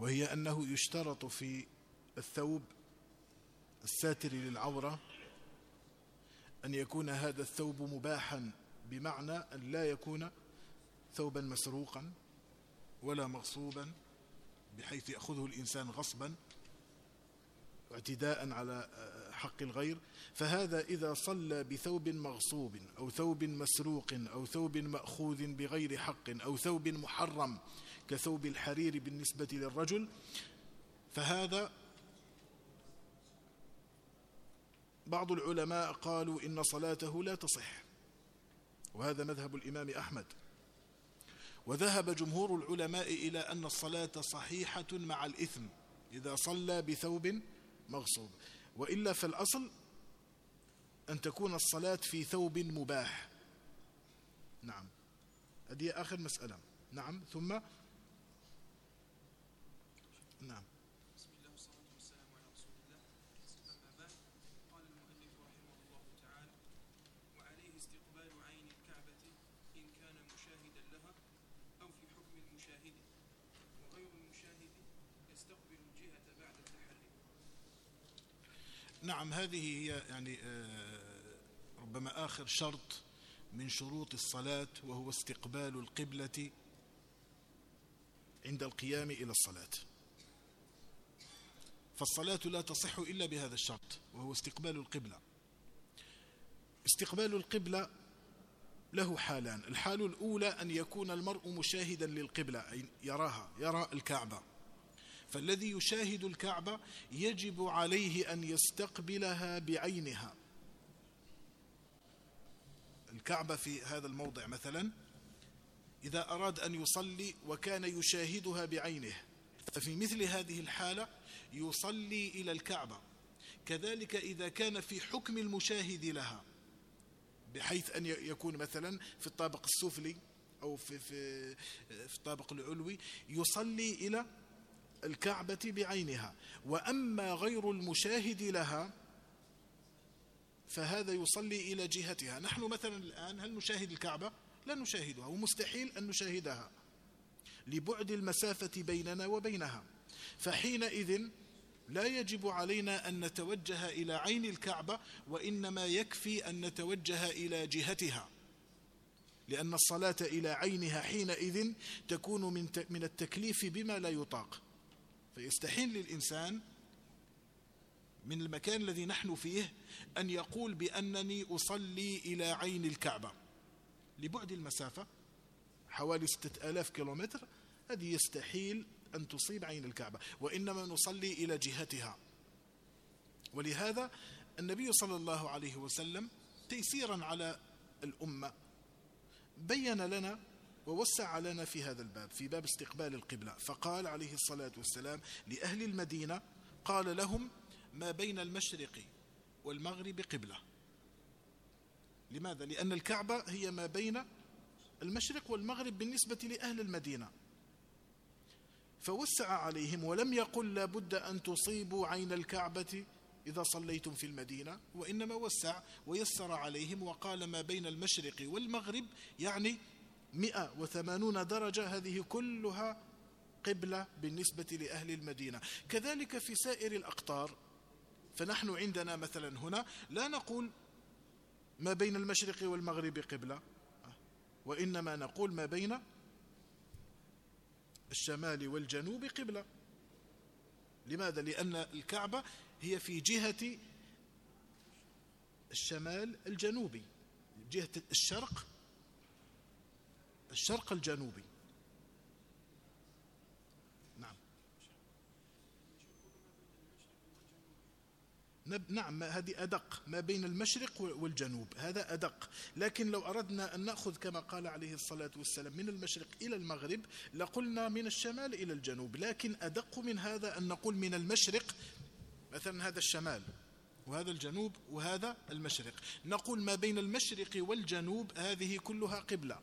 وهي أنه يشترط في الثوب الساتر للعورة أن يكون هذا الثوب مباحا، بمعنى أن لا يكون ثوبا مسروقا ولا مغصوبا بحيث يأخذه الإنسان غصبا واعتداء على حق الغير. فهذا إذا صلى بثوب مغصوب أو ثوب مسروق أو ثوب مأخوذ بغير حق أو ثوب محرم كثوب الحرير بالنسبة للرجل، فهذا بعض العلماء قالوا إن صلاته لا تصح، وهذا مذهب الإمام أحمد. وذهب جمهور العلماء إلى أن الصلاة صحيحة مع الإثم إذا صلى بثوب مغصوب، وإلا فالأصل أن تكون الصلاة في ثوب مباح. نعم، هذه آخر مسألة. نعم، ثم نعم. بسم الله والصلاة والسلام على رسول الله. أما بعد، قال المؤلف رحمه الله تعالى: وعليه استقبال عين الكعبة إن كان مشاهدا لها أو في حكم المشاهد، وغير المشاهد يستقبل الجهة بعد التحري. نعم، هذه هي يعني ربما آخر شرط من شروط الصلاة، وهو استقبال القبلة عند القيام إلى الصلاة. فالصلاة لا تصح إلا بهذا الشرط، وهو استقبال القبلة. استقبال القبلة له حالان: الحال الأولى أن يكون المرء مشاهدا للقبلة، أي يراها، يرى الكعبة. فالذي يشاهد الكعبة يجب عليه أن يستقبلها بعينها. الكعبة في هذا الموضع مثلا إذا أراد أن يصلي وكان يشاهدها بعينه، ففي مثل هذه الحالة يصلي إلى الكعبة. كذلك إذا كان في حكم المشاهد لها، بحيث أن يكون مثلا في الطابق السفلي أو في الطابق العلوي، يصلي إلى الكعبة بعينها. وأما غير المشاهد لها فهذا يصلي إلى جهتها. نحن مثلا الآن هل نشاهد الكعبة؟ لا نشاهدها، ومستحيل أن نشاهدها لبعد المسافة بيننا وبينها. فحينئذ لا يجب علينا أن نتوجه إلى عين الكعبة، وإنما يكفي أن نتوجه إلى جهتها، لأن الصلاة إلى عينها حينئذ تكون من التكليف بما لا يطاق. فيستحيل للإنسان من المكان الذي نحن فيه أن يقول بأنني أصلي إلى عين الكعبة لبعد المسافة حوالي 6000 كيلومتر. هذه يستحيل أن تصيب عين الكعبة، وإنما نصلي إلى جهتها. ولهذا النبي صلى الله عليه وسلم تيسيرا على الأمة بين لنا ووسع لنا في هذا الباب، في باب استقبال القبلة. فقال عليه الصلاة والسلام لأهل المدينة، قال لهم: ما بين المشرق والمغرب قبلة. لماذا؟ لأن الكعبة هي ما بين المشرق والمغرب بالنسبة لأهل المدينة. فوسع عليهم ولم يقل لا بد أن تصيبوا عين الكعبة إذا صليتم في المدينة، وإنما وسع ويسر عليهم وقال ما بين المشرق والمغرب، يعني 180 درجة، هذه كلها قبلة بالنسبة لأهل المدينة. كذلك في سائر الأقطار، فنحن عندنا مثلا هنا لا نقول ما بين المشرق والمغرب قبلة، وإنما نقول ما بين الشمال والجنوب قبلة. لماذا؟ لأن الكعبة هي في جهة الشمال الجنوبي، جهة الشرق الجنوبي. نعم نعم، هذه أدق، ما بين المشرق والجنوب، هذا أدق. لكن لو أردنا أن نأخذ كما قال عليه الصلاة والسلام من المشرق إلى المغرب لقلنا من الشمال إلى الجنوب. لكن أدق من هذا أن نقول من المشرق، مثلا هذا الشمال وهذا الجنوب وهذا المشرق، نقول ما بين المشرق والجنوب هذه كلها قبلة.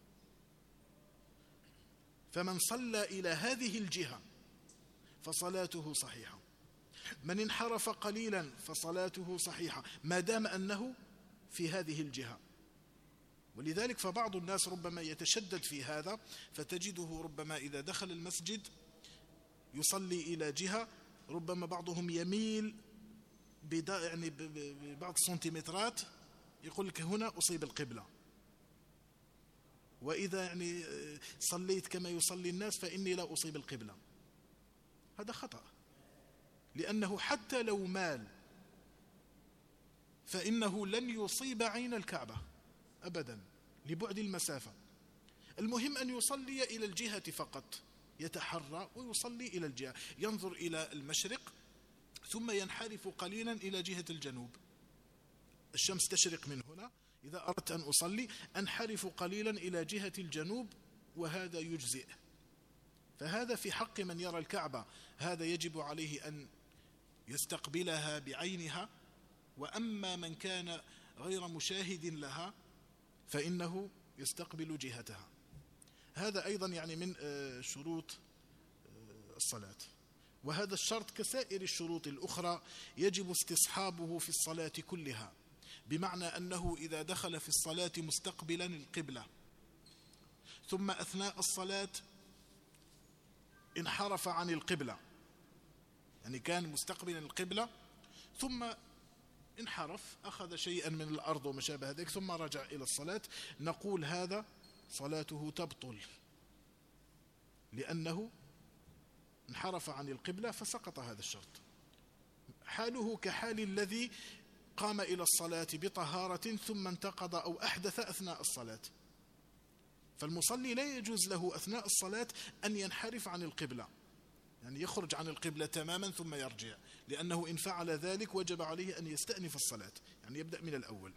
فمن صلى إلى هذه الجهة فصلاته صحيحة، من انحرف قليلا فصلاته صحيحة ما دام أنه في هذه الجهة. ولذلك فبعض الناس ربما يتشدد في هذا، فتجده ربما إذا دخل المسجد يصلي إلى جهة ربما بعضهم يميل يعني ببعض السنتيمترات، يقول لك هنا أصيب القبلة، وإذا يعني صليت كما يصلي الناس فإني لا أصيب القبلة. هذا خطأ، لأنه حتى لو مال فإنه لن يصيب عين الكعبة أبدا لبعد المسافة. المهم أن يصلي إلى الجهة فقط، يتحرى ويصلي إلى الجهة، ينظر إلى المشرق ثم ينحرف قليلا إلى جهة الجنوب. الشمس تشرق من هنا، إذا أردت أن أصلي أنحرف قليلا إلى جهة الجنوب، وهذا يجزئ. فهذا في حق من يرى الكعبة، هذا يجب عليه أن يستقبلها بعينها. وأما من كان غير مشاهد لها فإنه يستقبل جهتها. هذا أيضا يعني من شروط الصلاة، وهذا الشرط كسائر الشروط الأخرى يجب استصحابه في الصلاة كلها، بمعنى أنه إذا دخل في الصلاة مستقبلا القبلة ثم أثناء الصلاة انحرف عن القبلة، يعني كان مستقبلا القبلة ثم انحرف أخذ شيئا من الأرض وما شابه ذلك ثم رجع إلى الصلاة، نقول هذا صلاته تبطل، لأنه انحرف عن القبلة فسقط هذا الشرط. حاله كحال الذي قام إلى الصلاة بطهارة ثم انتقض أو أحدث أثناء الصلاة. فالمصلي لا يجوز له أثناء الصلاة أن ينحرف عن القبلة، يعني يخرج عن القبلة تماما ثم يرجع، لأنه إن فعل ذلك وجب عليه أن يستأنف الصلاة، يعني يبدأ من الأول.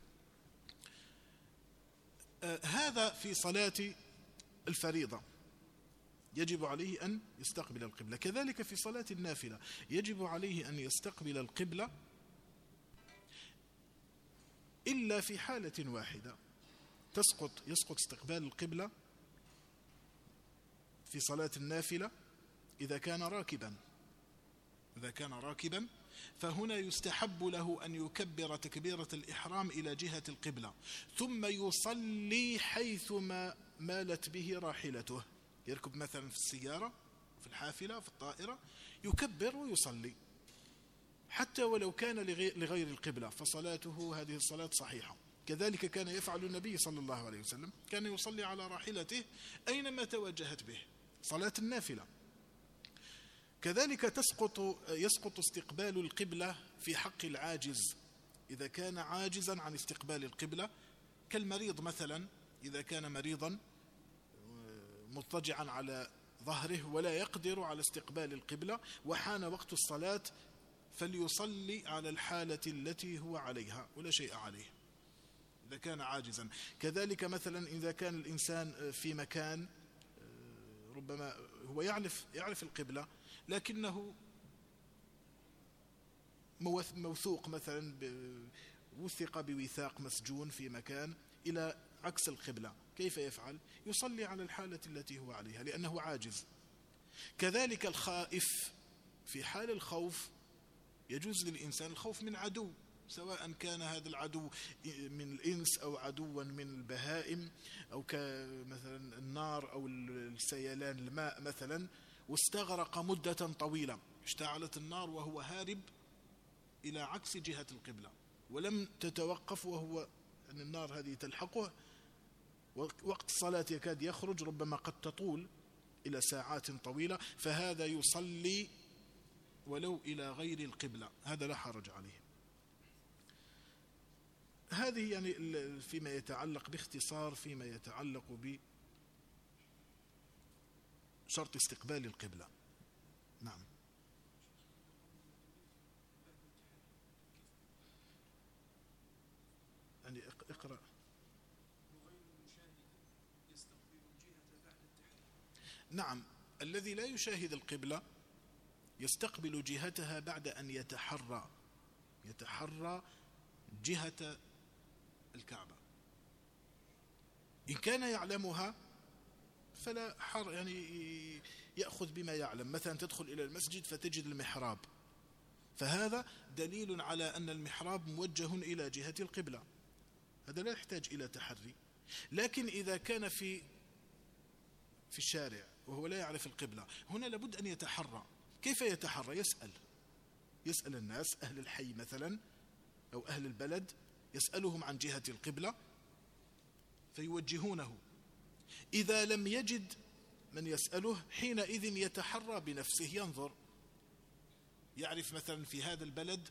هذا في صلاة الفريضة يجب عليه أن يستقبل القبلة. كذلك في صلاة النافلة يجب عليه أن يستقبل القبلة إلا في حالة واحدة، يسقط استقبال القبلة في صلاة النافلة إذا كان راكبا فهنا يستحب له أن يكبر تكبيرة الإحرام إلى جهة القبلة ثم يصلي حيثما مالت به راحلته. يركب مثلا في السيارة، في الحافلة، في الطائرة، يكبر ويصلي حتى ولو كان لغير القبلة، فصلاته هذه الصلاة صحيحة. كذلك كان يفعل النبي صلى الله عليه وسلم، كان يصلي على راحلته أينما توجهت به، صلاة النافلة. كذلك يسقط استقبال القبلة في حق العاجز، إذا كان عاجزا عن استقبال القبلة، كالمريض مثلا، إذا كان مريضا مضطجعا على ظهره ولا يقدر على استقبال القبلة وحان وقت الصلاة، فليصلي على الحالة التي هو عليها ولا شيء عليه إذا كان عاجزا. كذلك مثلا إذا كان الإنسان في مكان ربما هو يعرف القبلة لكنه موثوق مثلا، وثق بوثاق مسجون في مكان إلى عكس القبلة، كيف يفعل؟ يصلي على الحالة التي هو عليها لأنه عاجز. كذلك الخائف، في حال الخوف يجوز للإنسان الخوف من عدو، سواء كان هذا العدو من الإنس أو عدوا من البهائم، أو كمثلا النار أو السيلان الماء مثلا، واستغرق مدة طويلة، اشتعلت النار وهو هارب إلى عكس جهة القبلة ولم تتوقف، وهو أن النار هذه تلحقه، وقت الصلاة يكاد يخرج، ربما قد تطول إلى ساعات طويلة، فهذا يصلي ولو إلى غير القبلة، هذا لا حرج عليه. هذه يعني فيما يتعلق باختصار فيما يتعلق بشرط استقبال القبلة. نعم. يعني اقرأ. نعم، الذي لا يشاهد القبلة يستقبل جهتها بعد أن يتحرى جهة الكعبة. إن كان يعلمها فلا حر، يعني يأخذ بما يعلم. مثلا تدخل إلى المسجد فتجد المحراب، فهذا دليل على أن المحراب موجه إلى جهة القبلة، هذا لا يحتاج إلى تحري. لكن إذا كان في الشارع وهو لا يعرف القبلة، هنا لابد أن يتحرى، كيف يتحرى؟ يسأل الناس أهل الحي مثلا أو أهل البلد، يسألهم عن جهة القبلة فيوجهونه. إذا لم يجد من يسأله حينئذ يتحرى بنفسه، ينظر، يعرف مثلا في هذا البلد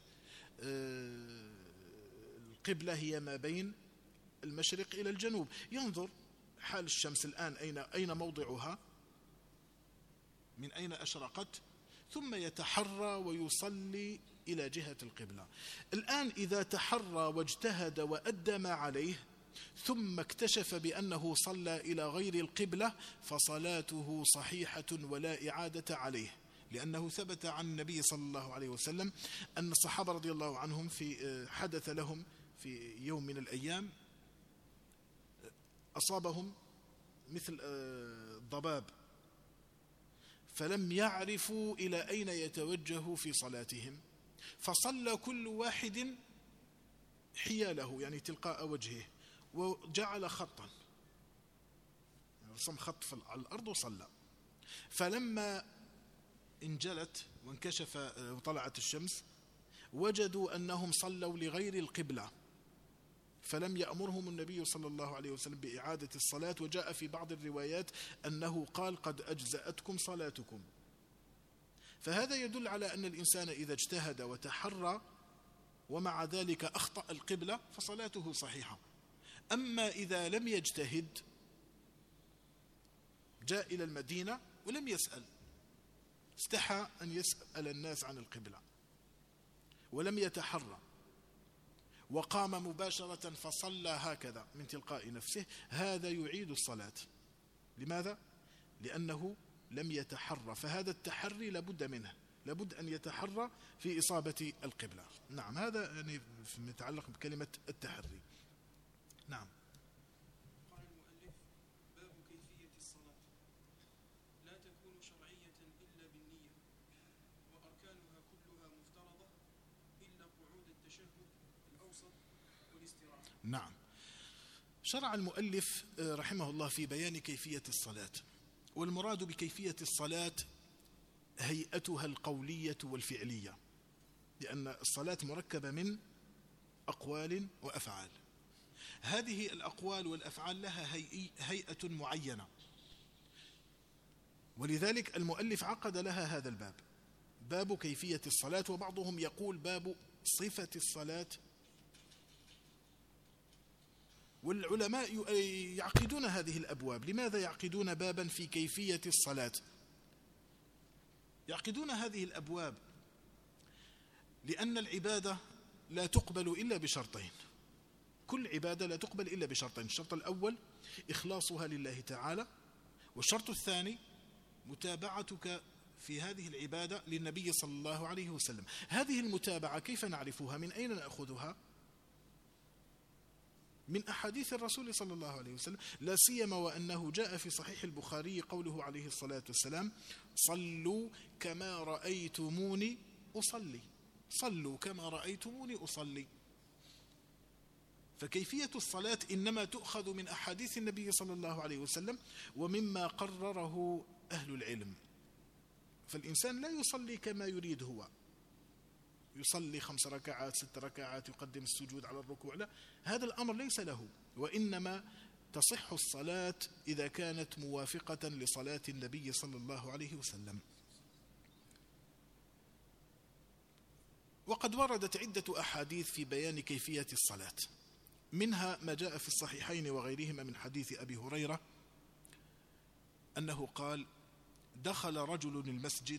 القبلة هي ما بين المشرق إلى الجنوب، ينظر حال الشمس الآن أين موضعها، من أين أشرقت، ثم يتحرى ويصلي إلى جهة القبلة. الآن إذا تحرى واجتهد وأدى ما عليه ثم اكتشف بأنه صلى إلى غير القبلة فصلاته صحيحة ولا إعادة عليه، لأنه ثبت عن النبي صلى الله عليه وسلم أن الصحابة رضي الله عنهم حدث لهم في يوم من الأيام أصابهم مثل الضباب، فلم يعرفوا إلى أين يتوجهوا في صلاتهم، فصلى كل واحد حياله يعني تلقاء وجهه، وجعل خطا، رسم خط على الأرض وصلى. فلما انجلت وانكشف وطلعت الشمس وجدوا أنهم صلوا لغير القبلة، فلم يأمرهم النبي صلى الله عليه وسلم بإعادة الصلاة، وجاء في بعض الروايات أنه قال قد أجزأتكم صلاتكم. فهذا يدل على أن الإنسان إذا اجتهد وتحرى ومع ذلك أخطأ القبلة فصلاته صحيحة. أما إذا لم يجتهد، جاء إلى المدينة ولم يسأل، استحى أن يسأل الناس عن القبلة ولم يتحرى، وقام مباشرة فصلى هكذا من تلقاء نفسه، هذا يعيد الصلاة. لماذا؟ لأنه لم يتحرى، فهذا التحري لابد منه، لابد أن يتحرى في إصابة القبلة. نعم، هذا يعني متعلق بكلمة التحري. نعم. قال المؤلف: باب كيفية الصلاة. لا تكون شرعية إلا بالنية، وأركانها كلها مفترضة إلا قعود التشهد الأوسط والاستراحة. نعم. شرع المؤلف رحمه الله في بيان كيفية الصلاة، والمراد بكيفية الصلاة هيئتها القولية والفعلية، لأن الصلاة مركبة من أقوال وأفعال. هذه الأقوال والأفعال لها هيئة معينة، ولذلك المؤلف عقد لها هذا الباب، باب كيفية الصلاة، وبعضهم يقول باب صفة الصلاة. والعلماء يعقدون هذه الأبواب. لماذا يعقدون بابا في كيفية الصلاة؟ يعقدون هذه الأبواب لأن العبادة لا تقبل إلا بشرطين، كل عبادة لا تقبل إلا بشرطين: الشرط الأول إخلاصها لله تعالى، والشرط الثاني متابعتك في هذه العبادة للنبي صلى الله عليه وسلم. هذه المتابعة كيف نعرفها؟ من أين نأخذها؟ من أحاديث الرسول صلى الله عليه وسلم، لا سيما وأنه جاء في صحيح البخاري قوله عليه الصلاة والسلام: صلوا كما رأيتموني أصلي، صلوا كما رأيتموني أصلي. فكيفية الصلاة إنما تؤخذ من أحاديث النبي صلى الله عليه وسلم ومما قرره أهل العلم. فالإنسان لا يصلي كما يريد هو، يصلي 5 ركعات 6 ركعات، يقدم السجود على الركوع، لا، هذا الأمر ليس له، وإنما تصح الصلاة إذا كانت موافقة لصلاة النبي صلى الله عليه وسلم. وقد وردت عدة أحاديث في بيان كيفية الصلاة، منها ما جاء في الصحيحين وغيرهما من حديث أبي هريرة أنه قال: دخل رجل المسجد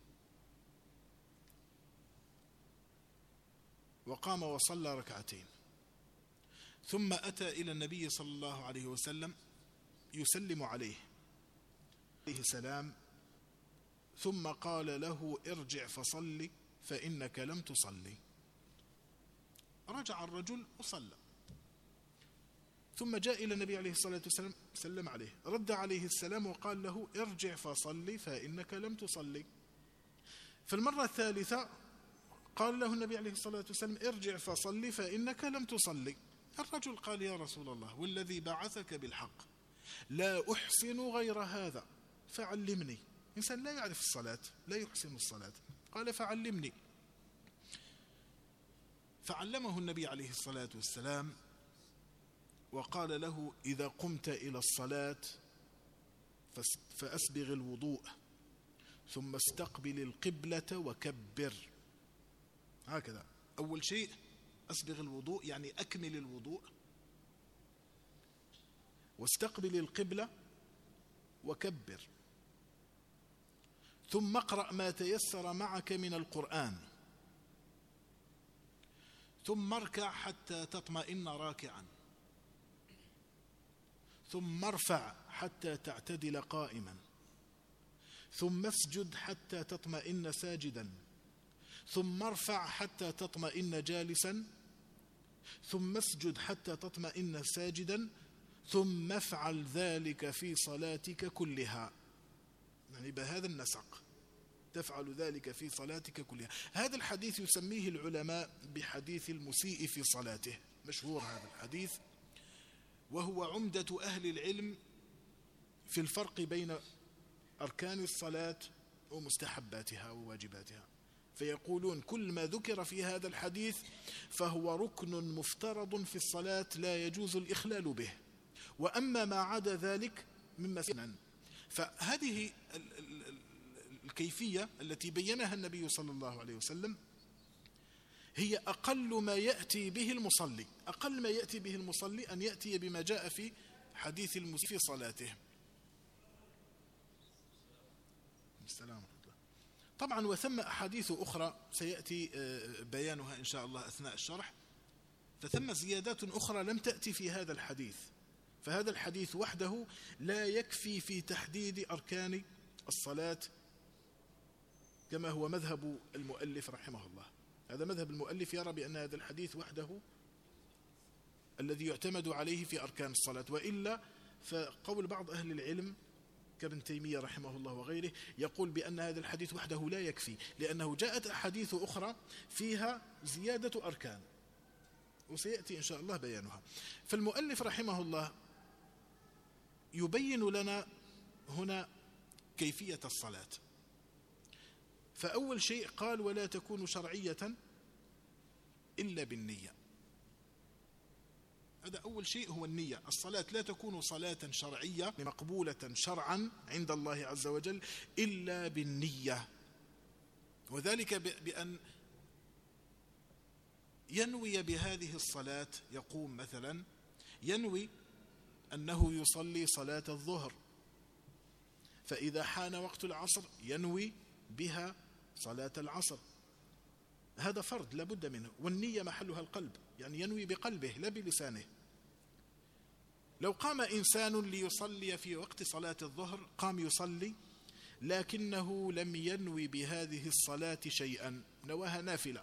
وقام وصلى ركعتين، ثم أتى إلى النبي صلى الله عليه وسلم يسلم عليه السلام، ثم قال له: ارجع فصلي فإنك لم تصلي. رجع الرجل وصلى، ثم جاء إلى النبي عليه الصلاة والسلام سلم عليه، رد عليه السلام وقال له: ارجع فصلي فإنك لم تصلي. في المرة الثالثة قال له النبي عليه الصلاة والسلام: ارجع فصلي فإنك لم تصلي. الرجل قال: يا رسول الله، والذي بعثك بالحق لا أحسن غير هذا فعلمني. إنسان لا يعرف الصلاة، لا يحسن الصلاة، قال فعلمني، فعلمه النبي عليه الصلاة والسلام وقال له إذا قمت إلى الصلاة فأسبغ الوضوء ثم استقبل القبلة وكبر. هكذا أول شيء أسبغ الوضوء يعني أكمل الوضوء، واستقبل القبلة وكبر، ثم اقرأ ما تيسر معك من القرآن، ثم اركع حتى تطمئن راكعا، ثم ارفع حتى تعتدل قائما، ثم اسجد حتى تطمئن ساجدا، ثم ارفع حتى تطمئن جالسا، ثم اسجد حتى تطمئن ساجدا، ثم افعل ذلك في صلاتك كلها. يعني بهذا النسق تفعل ذلك في صلاتك كلها. هذا الحديث يسميه العلماء بحديث المسيء في صلاته، مشهور هذا الحديث، وهو عمدة أهل العلم في الفرق بين أركان الصلاة ومستحباتها وواجباتها، فيقولون كل ما ذكر في هذا الحديث فهو ركن مفترض في الصلاة لا يجوز الإخلال به، وأما ما عدا ذلك مما سنن. فهذه الكيفية التي بينها النبي صلى الله عليه وسلم هي أقل ما يأتي به المصلي. أقل ما يأتي به المصلي أن يأتي بما جاء في حديث المسيء في صلاته. السلام. طبعا وثم أحاديث أخرى سيأتي بيانها إن شاء الله أثناء الشرح، فثم زيادات أخرى لم تأتي في هذا الحديث، فهذا الحديث وحده لا يكفي في تحديد أركان الصلاة كما هو مذهب المؤلف رحمه الله. هذا مذهب المؤلف، يرى بأن هذا الحديث وحده الذي يعتمد عليه في أركان الصلاة، وإلا فقول بعض أهل العلم كابن تيمية رحمه الله وغيره يقول بأن هذا الحديث وحده لا يكفي، لأنه جاءت أحاديث أخرى فيها زيادة أركان وسيأتي إن شاء الله بيانها. فالمؤلف رحمه الله يبين لنا هنا كيفية الصلاة. فأول شيء قال ولا تكون شرعية إلا بالنية. هذا أول شيء هو النية. الصلاة لا تكون صلاة شرعية مقبولة شرعا عند الله عز وجل إلا بالنية، وذلك بأن ينوي بهذه الصلاة، يقوم مثلا ينوي أنه يصلي صلاة الظهر، فإذا حان وقت العصر ينوي بها صلاة العصر، هذا فرض لا بد منه، والنية محلها القلب، يعني ينوي بقلبه لا بلسانه. لو قام إنسان ليصلي في وقت صلاة الظهر، قام يصلي لكنه لم ينوي بهذه الصلاة شيئا، نواها نافلة،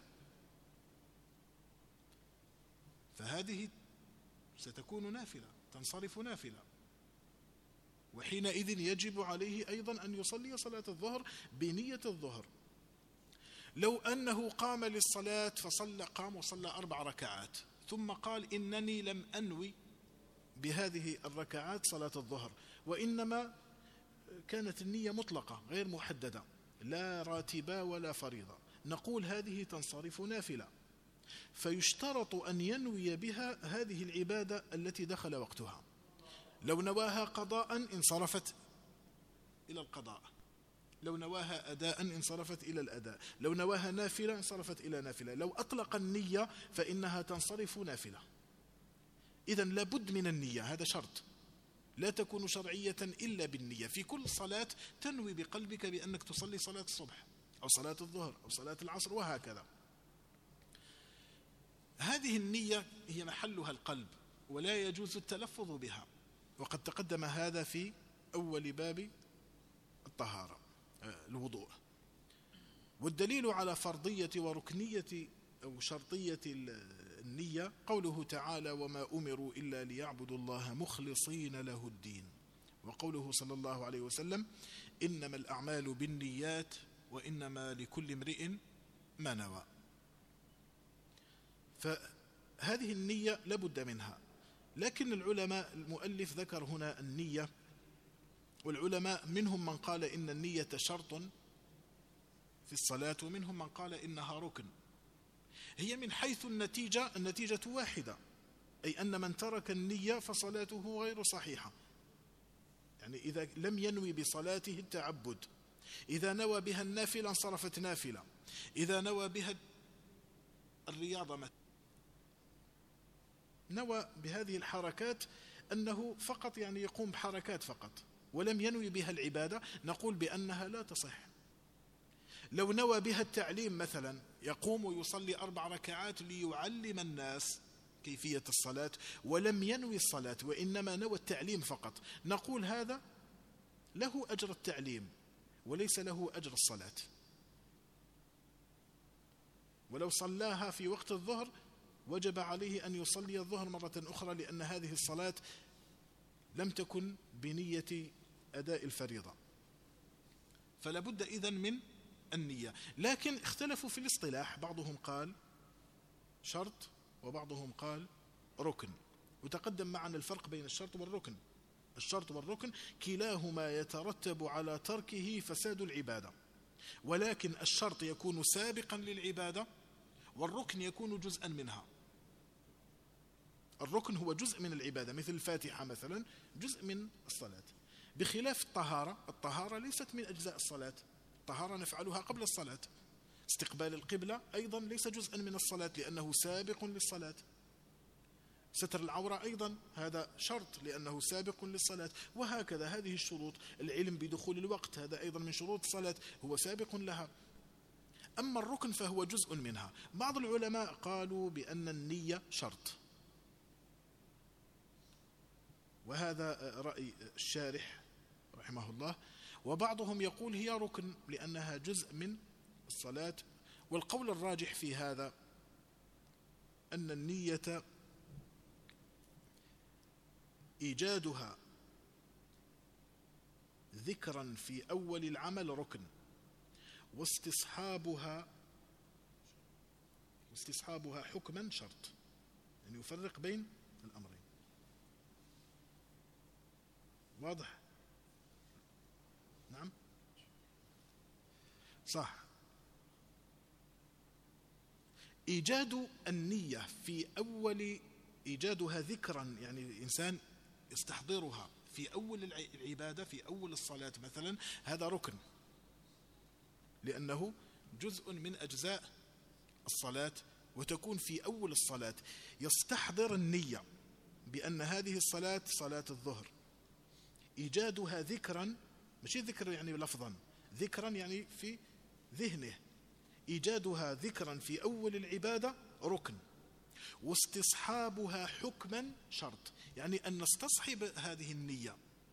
فهذه ستكون نافلة، تنصرف نافلة، وحينئذ يجب عليه أيضا أن يصلي صلاة الظهر بنية الظهر. لو أنه قام للصلاة قام وصلى 4 ركعات ثم قال إنني لم أنوي بهذه الركعات صلاة الظهر، وإنما كانت النية مطلقة غير محددة لا راتبة ولا فريضة، نقول هذه تنصرف نافلة، فيشترط أن ينوي بها هذه العبادة التي دخل وقتها. لو نواها قضاء انصرفت إلى القضاء، لو نواها أداء انصرفت إلى الأداء، لو نواها نافلة انصرفت إلى نافلة، لو أطلق النية فإنها تنصرف نافلة. إذن لابد من النية، هذا شرط، لا تكون شرعية إلا بالنية. في كل صلاة تنوي بقلبك بأنك تصلي صلاة الصبح أو صلاة الظهر أو صلاة العصر وهكذا. هذه النية هي محلها القلب ولا يجوز التلفظ بها، وقد تقدم هذا في أول باب الطهارة الوضوء. والدليل على فرضية وركنية أو شرطية النية قوله تعالى وما أمروا إلا ليعبدوا الله مخلصين له الدين، وقوله صلى الله عليه وسلم إنما الأعمال بالنيات وإنما لكل امرئ ما نوى. فهذه النية لابد منها، لكن العلماء المؤلف ذكر هنا النية والعلماء منهم من قال إن النية شرط في الصلاة، ومنهم من قال إنها ركن. هي من حيث النتيجة واحدة، أي أن من ترك النية فصلاته غير صحيحة. يعني إذا لم ينوي بصلاته التعبد، إذا نوى بها النافلة انصرفت نافلة، إذا نوى بها الرياضة نوى بهذه الحركات أنه فقط يعني يقوم بحركات فقط ولم ينوي بها العبادة، نقول بأنها لا تصح. لو نوى بها التعليم مثلا، يقوم ويصلي 4 ركعات ليعلم الناس كيفية الصلاة ولم ينوي الصلاة وإنما نوى التعليم فقط، نقول هذا له أجر التعليم وليس له أجر الصلاة. ولو صلاها في وقت الظهر وجب عليه أن يصلي الظهر مرة أخرى، لأن هذه الصلاة لم تكن بنية أداء الفريضة. فلا بد إذن من النية. لكن اختلفوا في الاصطلاح، بعضهم قال شرط وبعضهم قال ركن. وتقدم معنا الفرق بين الشرط والركن. الشرط والركن كلاهما يترتب على تركه فساد العبادة، ولكن الشرط يكون سابقا للعبادة والركن يكون جزءا منها. الركن هو جزء من العبادة، مثل الفاتحة مثلا جزء من الصلاة، بخلاف الطهارة ليست من أجزاء الصلاة، الطهارة نفعلها قبل الصلاة. استقبال القبلة أيضا ليس جزءا من الصلاة لأنه سابق للصلاة. ستر العورة أيضا هذا شرط لأنه سابق للصلاة، وهكذا هذه الشروط. العلم بدخول الوقت هذا أيضا من شروط الصلاة، هو سابق لها. أما الركن فهو جزء منها. بعض العلماء قالوا بأن النية شرط، وهذا رأي الشارح رحمه الله، وبعضهم يقول هي ركن لأنها جزء من الصلاة. والقول الراجح في هذا أن النية إيجادها ذكرا في أول العمل ركن، واستصحابها حكما شرط. يعني يفرق بين الأمرين. واضح؟ نعم صح. إيجاد النية في أول، إيجادها ذكرا يعني الإنسان يستحضرها في أول العبادة في أول الصلاة مثلا، هذا ركن لأنه جزء من أجزاء الصلاة، وتكون في أول الصلاة يستحضر النية بأن هذه الصلاة صلاة الظهر. إيجادها ذكرا، مش ذكر يعني لفظا، ذكرا يعني في ذهنه. إيجادها ذكرا في أول العبادة ركن، واستصحابها حكما شرط، يعني أن نستصحب هذه النية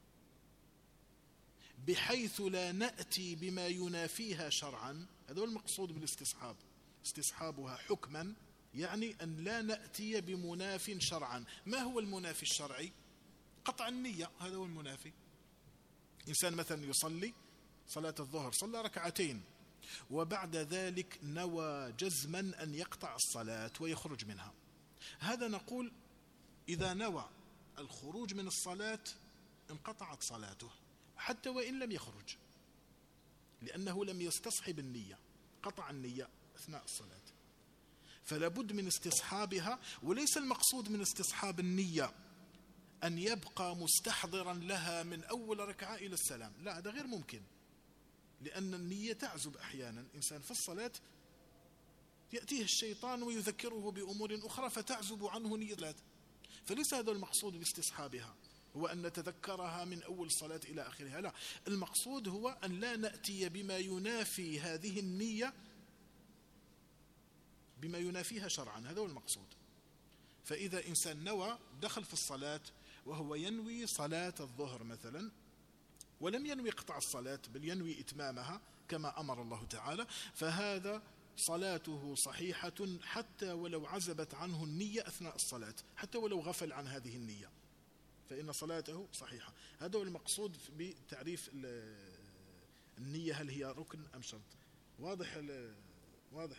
بحيث لا نأتي بما ينافيها شرعا. هذا هو المقصود بالاستصحاب. استصحابها حكما يعني أن لا نأتي بمناف شرعا. ما هو المنافي الشرعي؟ قطع النية، هذا هو المنافي. إنسان مثلا يصلي صلاة الظهر، صلى 2 ركعتين وبعد ذلك نوى جزما أن يقطع الصلاة ويخرج منها، هذا نقول إذا نوى الخروج من الصلاة انقطعت صلاته حتى وإن لم يخرج، لأنه لم يستصحب النية، قطع النية أثناء الصلاة. فلا بد من استصحابها. وليس المقصود من استصحاب النية أن يبقى مستحضرا لها من أول ركعة إلى السلام، لا، هذا غير ممكن، لأن النية تعزب أحيانا. إنسان في الصلاة يأتيه الشيطان ويذكره بأمور أخرى فتعزب عنه نية الصلاة، فليس هذا المقصود باستصحابها، هو أن نتذكرها من أول الصلاة إلى آخرها، لا، المقصود هو أن لا نأتي بما ينافي هذه النية، بما ينافيها شرعا، هذا هو المقصود. فإذا إنسان نوى دخل في الصلاة وهو ينوي صلاة الظهر مثلا ولم ينوي قطع الصلاة بل ينوي إتمامها كما أمر الله تعالى، فهذا صلاته صحيحة حتى ولو عزبت عنه النية أثناء الصلاة، حتى ولو غفل عن هذه النية فإن صلاته صحيحة. هذا هو المقصود بتعريف النية، هل هي ركن أم شرط. واضح؟ واضح؟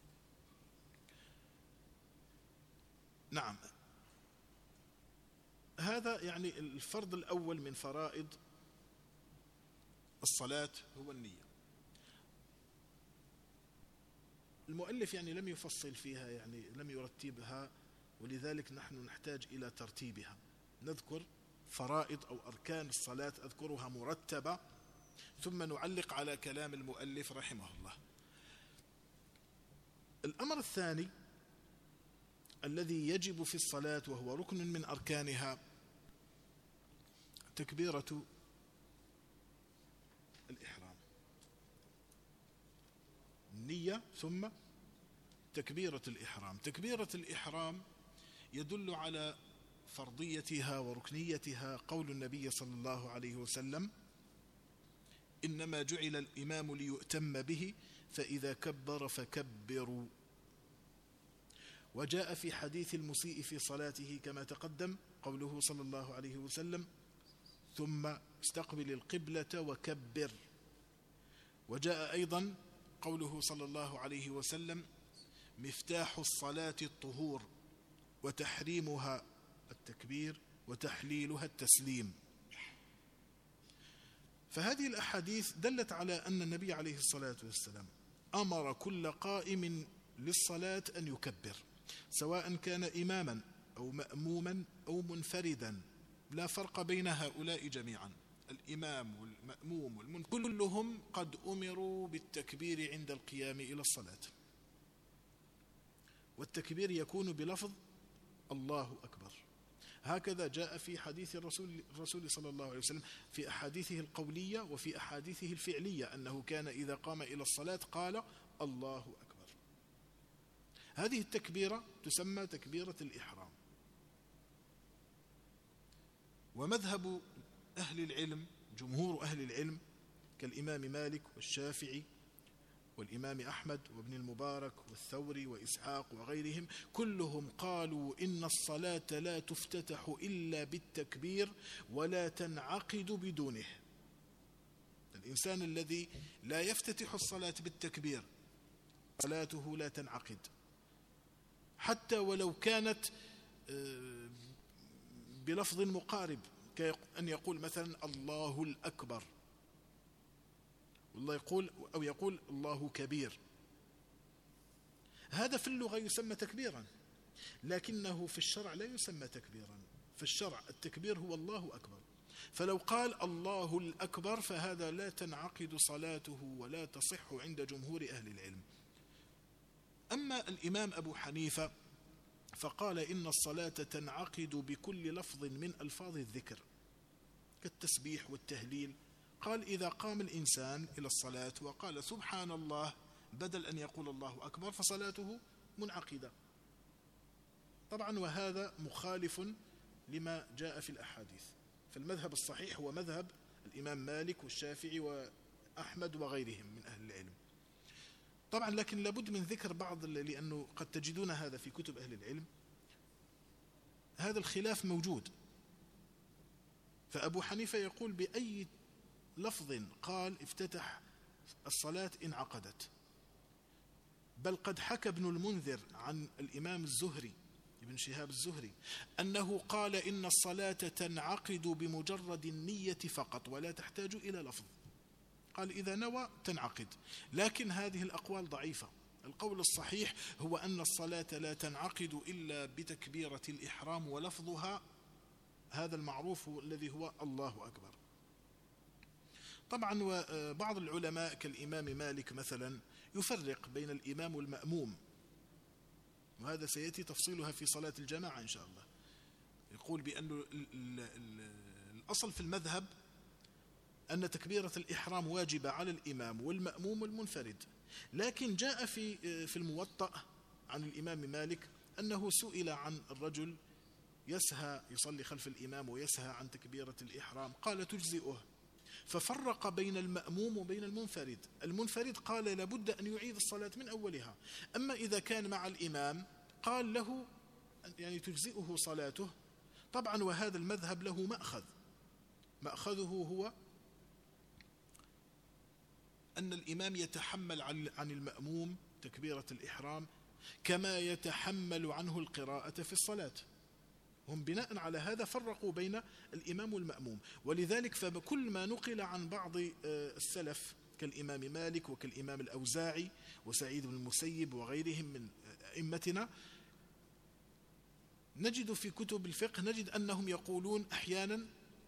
نعم. هذا يعني الفرض الأول من فرائض الصلاة هو النية. المؤلف يعني لم يفصل فيها، يعني لم يرتبها، ولذلك نحن نحتاج إلى ترتيبها. نذكر فرائض أو أركان الصلاة أذكرها مرتبة، ثم نعلق على كلام المؤلف رحمه الله. الأمر الثاني الذي يجب في الصلاة وهو ركن من أركانها تكبيرة الإحرام، النية ثم تكبيرة الإحرام. تكبيرة الإحرام يدل على فرضيتها وركنيتها قول النبي صلى الله عليه وسلم: إنما جعل الإمام ليؤتم به فإذا كبر فكبروا. وجاء في حديث المسيء في صلاته كما تقدم قوله صلى الله عليه وسلم: ثم استقبل القبلة وكبر. وجاء أيضا قوله صلى الله عليه وسلم: مفتاح الصلاة الطهور وتحريمها التكبير وتحليلها التسليم. فهذه الأحاديث دلت على أن النبي عليه الصلاة والسلام أمر كل قائم للصلاة أن يكبر، سواء كان إماما أو مأموما أو منفردا، لا فرق بين هؤلاء جميعا، الإمام والمأموم والمنفرد كلهم قد أمروا بالتكبير عند القيام إلى الصلاة. والتكبير يكون بلفظ الله أكبر، هكذا جاء في حديث الرسول صلى الله عليه وسلم في أحاديثه القولية وفي أحاديثه الفعلية أنه كان إذا قام إلى الصلاة قال الله أكبر. هذه التكبيرة تسمى تكبيرة الإحرام. ومذهب أهل العلم، جمهور أهل العلم كالإمام مالك والشافعي والإمام أحمد وابن المبارك والثوري وإسحاق وغيرهم، كلهم قالوا إن الصلاة لا تفتتح إلا بالتكبير ولا تنعقد بدونه. الإنسان الذي لا يفتتح الصلاة بالتكبير صلاته لا تنعقد، حتى ولو كانت بلفظ مقارب كأن يقول مثلا الله الأكبر، والله يقول الله كبير. هذا في اللغة يسمى تكبيرا، لكنه في الشرع لا يسمى تكبيرا. في الشرع التكبير هو الله أكبر، فلو قال الله الأكبر فهذا لا تنعقد صلاته ولا تصح عند جمهور أهل العلم. أما الإمام أبو حنيفة فقال إن الصلاة تنعقد بكل لفظ من ألفاظ الذكر كالتسبيح والتهليل. قال إذا قام الإنسان إلى الصلاة وقال سبحان الله بدل أن يقول الله أكبر فصلاته منعقدة. طبعا وهذا مخالف لما جاء في الأحاديث، فالمذهب الصحيح هو مذهب الإمام مالك والشافعي وأحمد وغيرهم من أهل العلم. طبعا لكن لابد من ذكر بعض، لأنه قد تجدون هذا في كتب أهل العلم، هذا الخلاف موجود. فأبو حنيفة يقول بأي لفظ قال افتتح الصلاة انعقدت، بل قد حكى ابن المنذر عن الإمام الزهري ابن شهاب الزهري أنه قال إن الصلاة تنعقد بمجرد النية فقط ولا تحتاج إلى لفظ. قال إذا نوى تنعقد، لكن هذه الأقوال ضعيفة. القول الصحيح هو أن الصلاة لا تنعقد إلا بتكبيرة الإحرام ولفظها هذا المعروف الذي هو الله أكبر. طبعا وبعض العلماء كالإمام مالك مثلا يفرق بين الإمام والمأموم، وهذا سيأتي تفصيلها في صلاة الجماعة إن شاء الله. يقول بأن الأصل في المذهب أن تكبيرة الإحرام واجبة على الإمام والمأموم والمنفرد، لكن جاء في الموطأ عن الإمام مالك أنه سئل عن الرجل يسهى يصلي خلف الإمام ويسهى عن تكبيرة الإحرام، قال تجزئه، ففرق بين المأموم وبين المنفرد. المنفرد قال لابد أن يعيد الصلاة من أولها، أما إذا كان مع الإمام قال له يعني تجزئه صلاته. طبعا وهذا المذهب له مأخذه هو أن الإمام يتحمل عن المأموم تكبيرة الإحرام كما يتحمل عنه القراءة في الصلاة. هم بناء على هذا فرقوا بين الإمام والمأموم. ولذلك فكل ما نقل عن بعض السلف كالإمام مالك وكالإمام الأوزاعي وسعيد بن المسيب وغيرهم من أئمتنا، نجد في كتب الفقه نجد أنهم يقولون أحيانا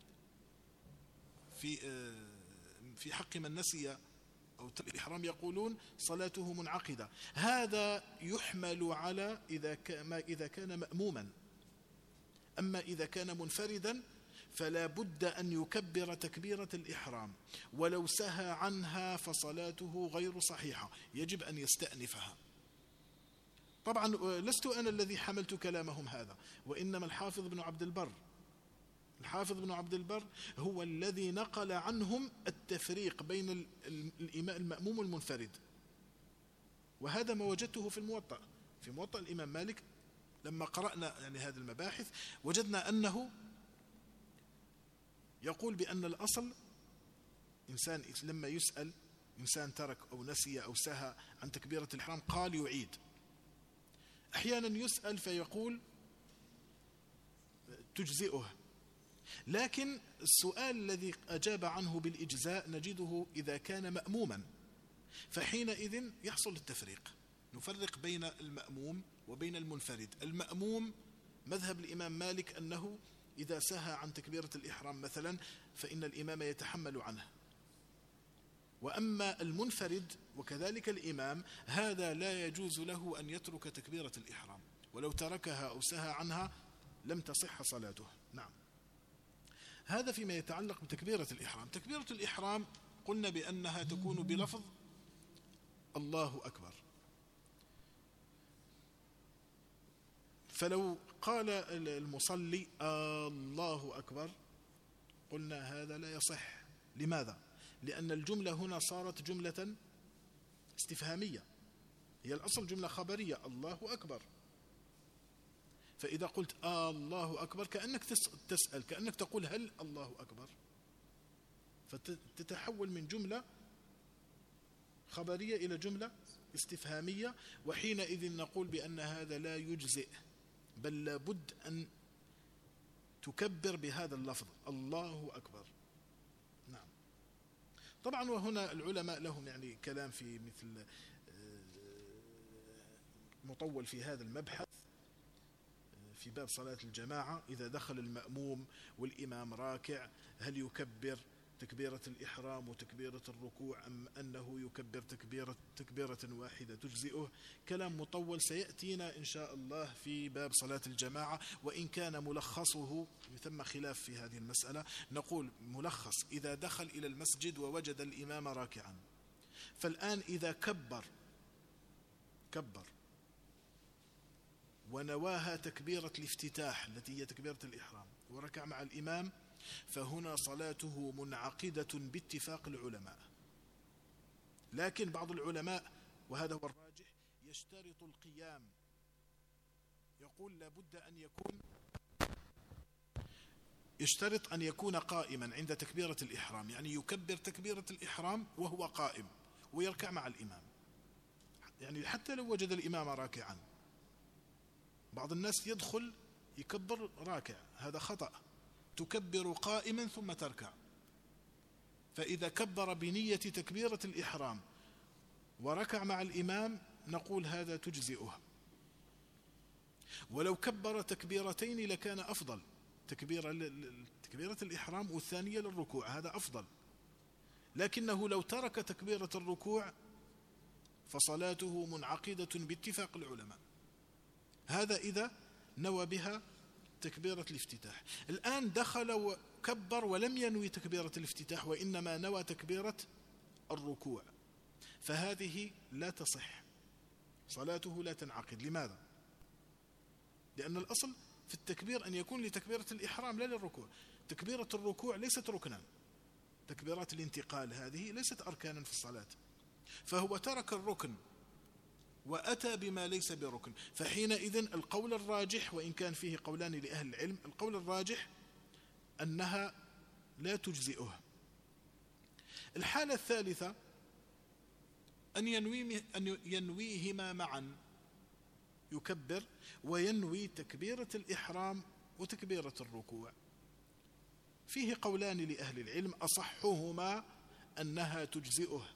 في حق من نسي أو الإحرام يقولون صلاته منعقدة. هذا يحمل على إذا كان مأموما. أما إذا كان منفردا فلا بد أن يكبر تكبيرة الإحرام، ولو سهى عنها فصلاته غير صحيحة، يجب أن يستأنفها. طبعا لست أنا الذي حملت كلامهم هذا، وإنما الحافظ بن عبد البر. الحافظ بن عبد البر هو الذي نقل عنهم التفريق بين المأموم والمنفرد، وهذا ما وجدته في الموطأ. في موطأ الإمام مالك لما قرأنا يعني هذه المباحث وجدنا أنه يقول بأن الأصل إنسان لما يسأل إنسان ترك أو نسي أو سهى عن تكبيرة الإحرام قال يعيد. أحيانا يسأل فيقول تجزئه، لكن السؤال الذي أجاب عنه بالإجزاء نجده إذا كان مأموما، فحينئذ يحصل التفريق، نفرق بين المأموم وبين المنفرد. المأموم مذهب الإمام مالك أنه إذا سهى عن تكبيرة الإحرام مثلا فإن الإمام يتحمل عنه، وأما المنفرد وكذلك الإمام هذا لا يجوز له أن يترك تكبيرة الإحرام، ولو تركها أو سهى عنها لم تصح صلاته. نعم، هذا فيما يتعلق بتكبيرة الإحرام. تكبيرة الإحرام قلنا بأنها تكون بلفظ الله أكبر، فلو قال المصلي الله أكبر قلنا هذا لا يصح. لماذا؟ لأن الجملة هنا صارت جملة استفهامية، هي الأصل جملة خبرية الله أكبر، فإذا قلت الله أكبر كأنك تسأل، كأنك تقول هل الله أكبر، فتتحول من جملة خبرية إلى جملة استفهامية، وحينئذ نقول بأن هذا لا يجزئ، بل لابد أن تكبر بهذا اللفظ الله أكبر. نعم. طبعا وهنا العلماء لهم يعني كلام في مثل مطول في هذا المبحث في باب صلاة الجماعة. إذا دخل المأموم والإمام راكع هل يكبر تكبيرة الإحرام وتكبيرة الركوع أم أنه يكبر تكبيرة واحدة تجزئه؟ كلام مطول سيأتينا إن شاء الله في باب صلاة الجماعة، وإن كان ملخصه ثم خلاف في هذه المسألة. نقول ملخص: إذا دخل إلى المسجد ووجد الإمام راكعا، فالآن إذا كبر ونواها تكبيرة الافتتاح التي هي تكبيرة الإحرام وركع مع الإمام، فهنا صلاته منعقدة باتفاق العلماء. لكن بعض العلماء وهذا هو الراجح يشترط القيام، يقول لابد أن يشترط أن يكون قائما عند تكبيرة الإحرام، يعني يكبر تكبيرة الإحرام وهو قائم ويركع مع الإمام، يعني حتى لو وجد الإمام راكعا. بعض الناس يدخل يكبر راكع، هذا خطأ، تكبر قائما ثم تركع. فإذا كبر بنية تكبيرة الإحرام وركع مع الإمام نقول هذا تجزئه. ولو كبر تكبيرتين لكان أفضل، تكبيرة الإحرام والثانية للركوع، هذا أفضل. لكنه لو ترك تكبيرة الركوع فصلاته منعقدة باتفاق العلماء، هذا إذا نوى بها تكبيرة الافتتاح. الآن دخل وكبر ولم ينوي تكبيرة الافتتاح وإنما نوى تكبيرة الركوع، فهذه لا تصح، صلاته لا تنعقد. لماذا؟ لأن الأصل في التكبير أن يكون لتكبيرة الإحرام لا للركوع. تكبيرة الركوع ليست ركنا، تكبيرات الانتقال هذه ليست أركانا في الصلاة، فهو ترك الركن وأتى بما ليس بركن. فحينئذ القول الراجح، وإن كان فيه قولان لأهل العلم، القول الراجح أنها لا تجزئه. الحالة الثالثة أن ينويهما معا، يكبر وينوي تكبيرة الإحرام وتكبيرة الركوع فيه قولان لأهل العلم، أصحهما أنها تجزئه،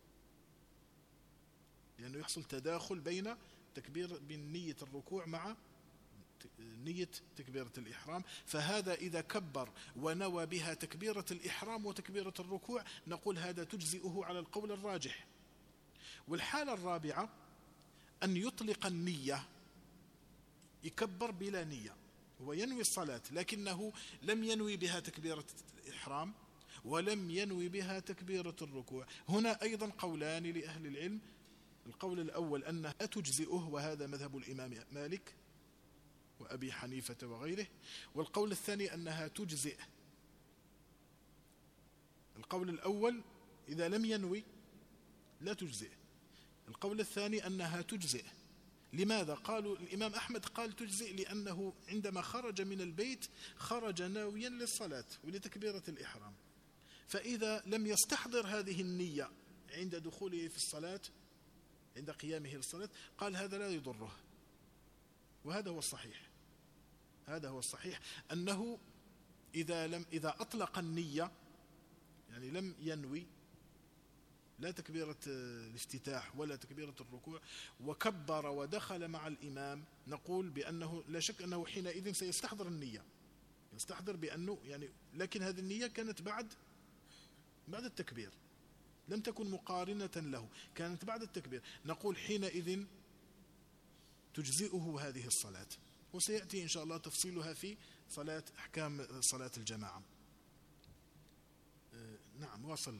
لأنه يحصل تداخل بين نية الركوع مع نية تكبيرة الإحرام، فهذا إذا كبر ونوى بها تكبيرة الإحرام وتكبيرة الركوع نقول هذا تجزئه على القول الراجح. والحالة الرابعة أن يطلق النية، يكبر بلا نية، هو ينوي الصلاة لكنه لم ينوي بها تكبيرة الإحرام ولم ينوي بها تكبيرة الركوع. هنا أيضا قولان لأهل العلم، القول الأول أنها تجزئه، وهذا مذهب الإمام مالك وأبي حنيفة وغيره، والقول الثاني أنها تجزئ. القول الأول إذا لم ينوي لا تجزئ، القول الثاني أنها تجزئ. لماذا؟ قالوا الإمام أحمد قال تجزئ لأنه عندما خرج من البيت خرج ناويا للصلاة ولتكبيرة الإحرام، فإذا لم يستحضر هذه النية عند دخوله في الصلاة عند قيامه للصلاة قال هذا لا يضره. وهذا هو الصحيح، هذا هو الصحيح أنه إذا أطلق النية يعني لم ينوي لا تكبيرة الافتتاح ولا تكبيرة الركوع وكبر ودخل مع الإمام، نقول بأنه لا شك أنه حينئذ سيستحضر النية، يستحضر بأنه يعني، لكن هذه النية كانت بعد التكبير، لم تكن مقارنة له، كانت بعد التكبير، نقول حينئذ تجزئه هذه الصلاة. وسيأتي إن شاء الله تفصيلها في أحكام صلاة الجماعة. نعم واصل.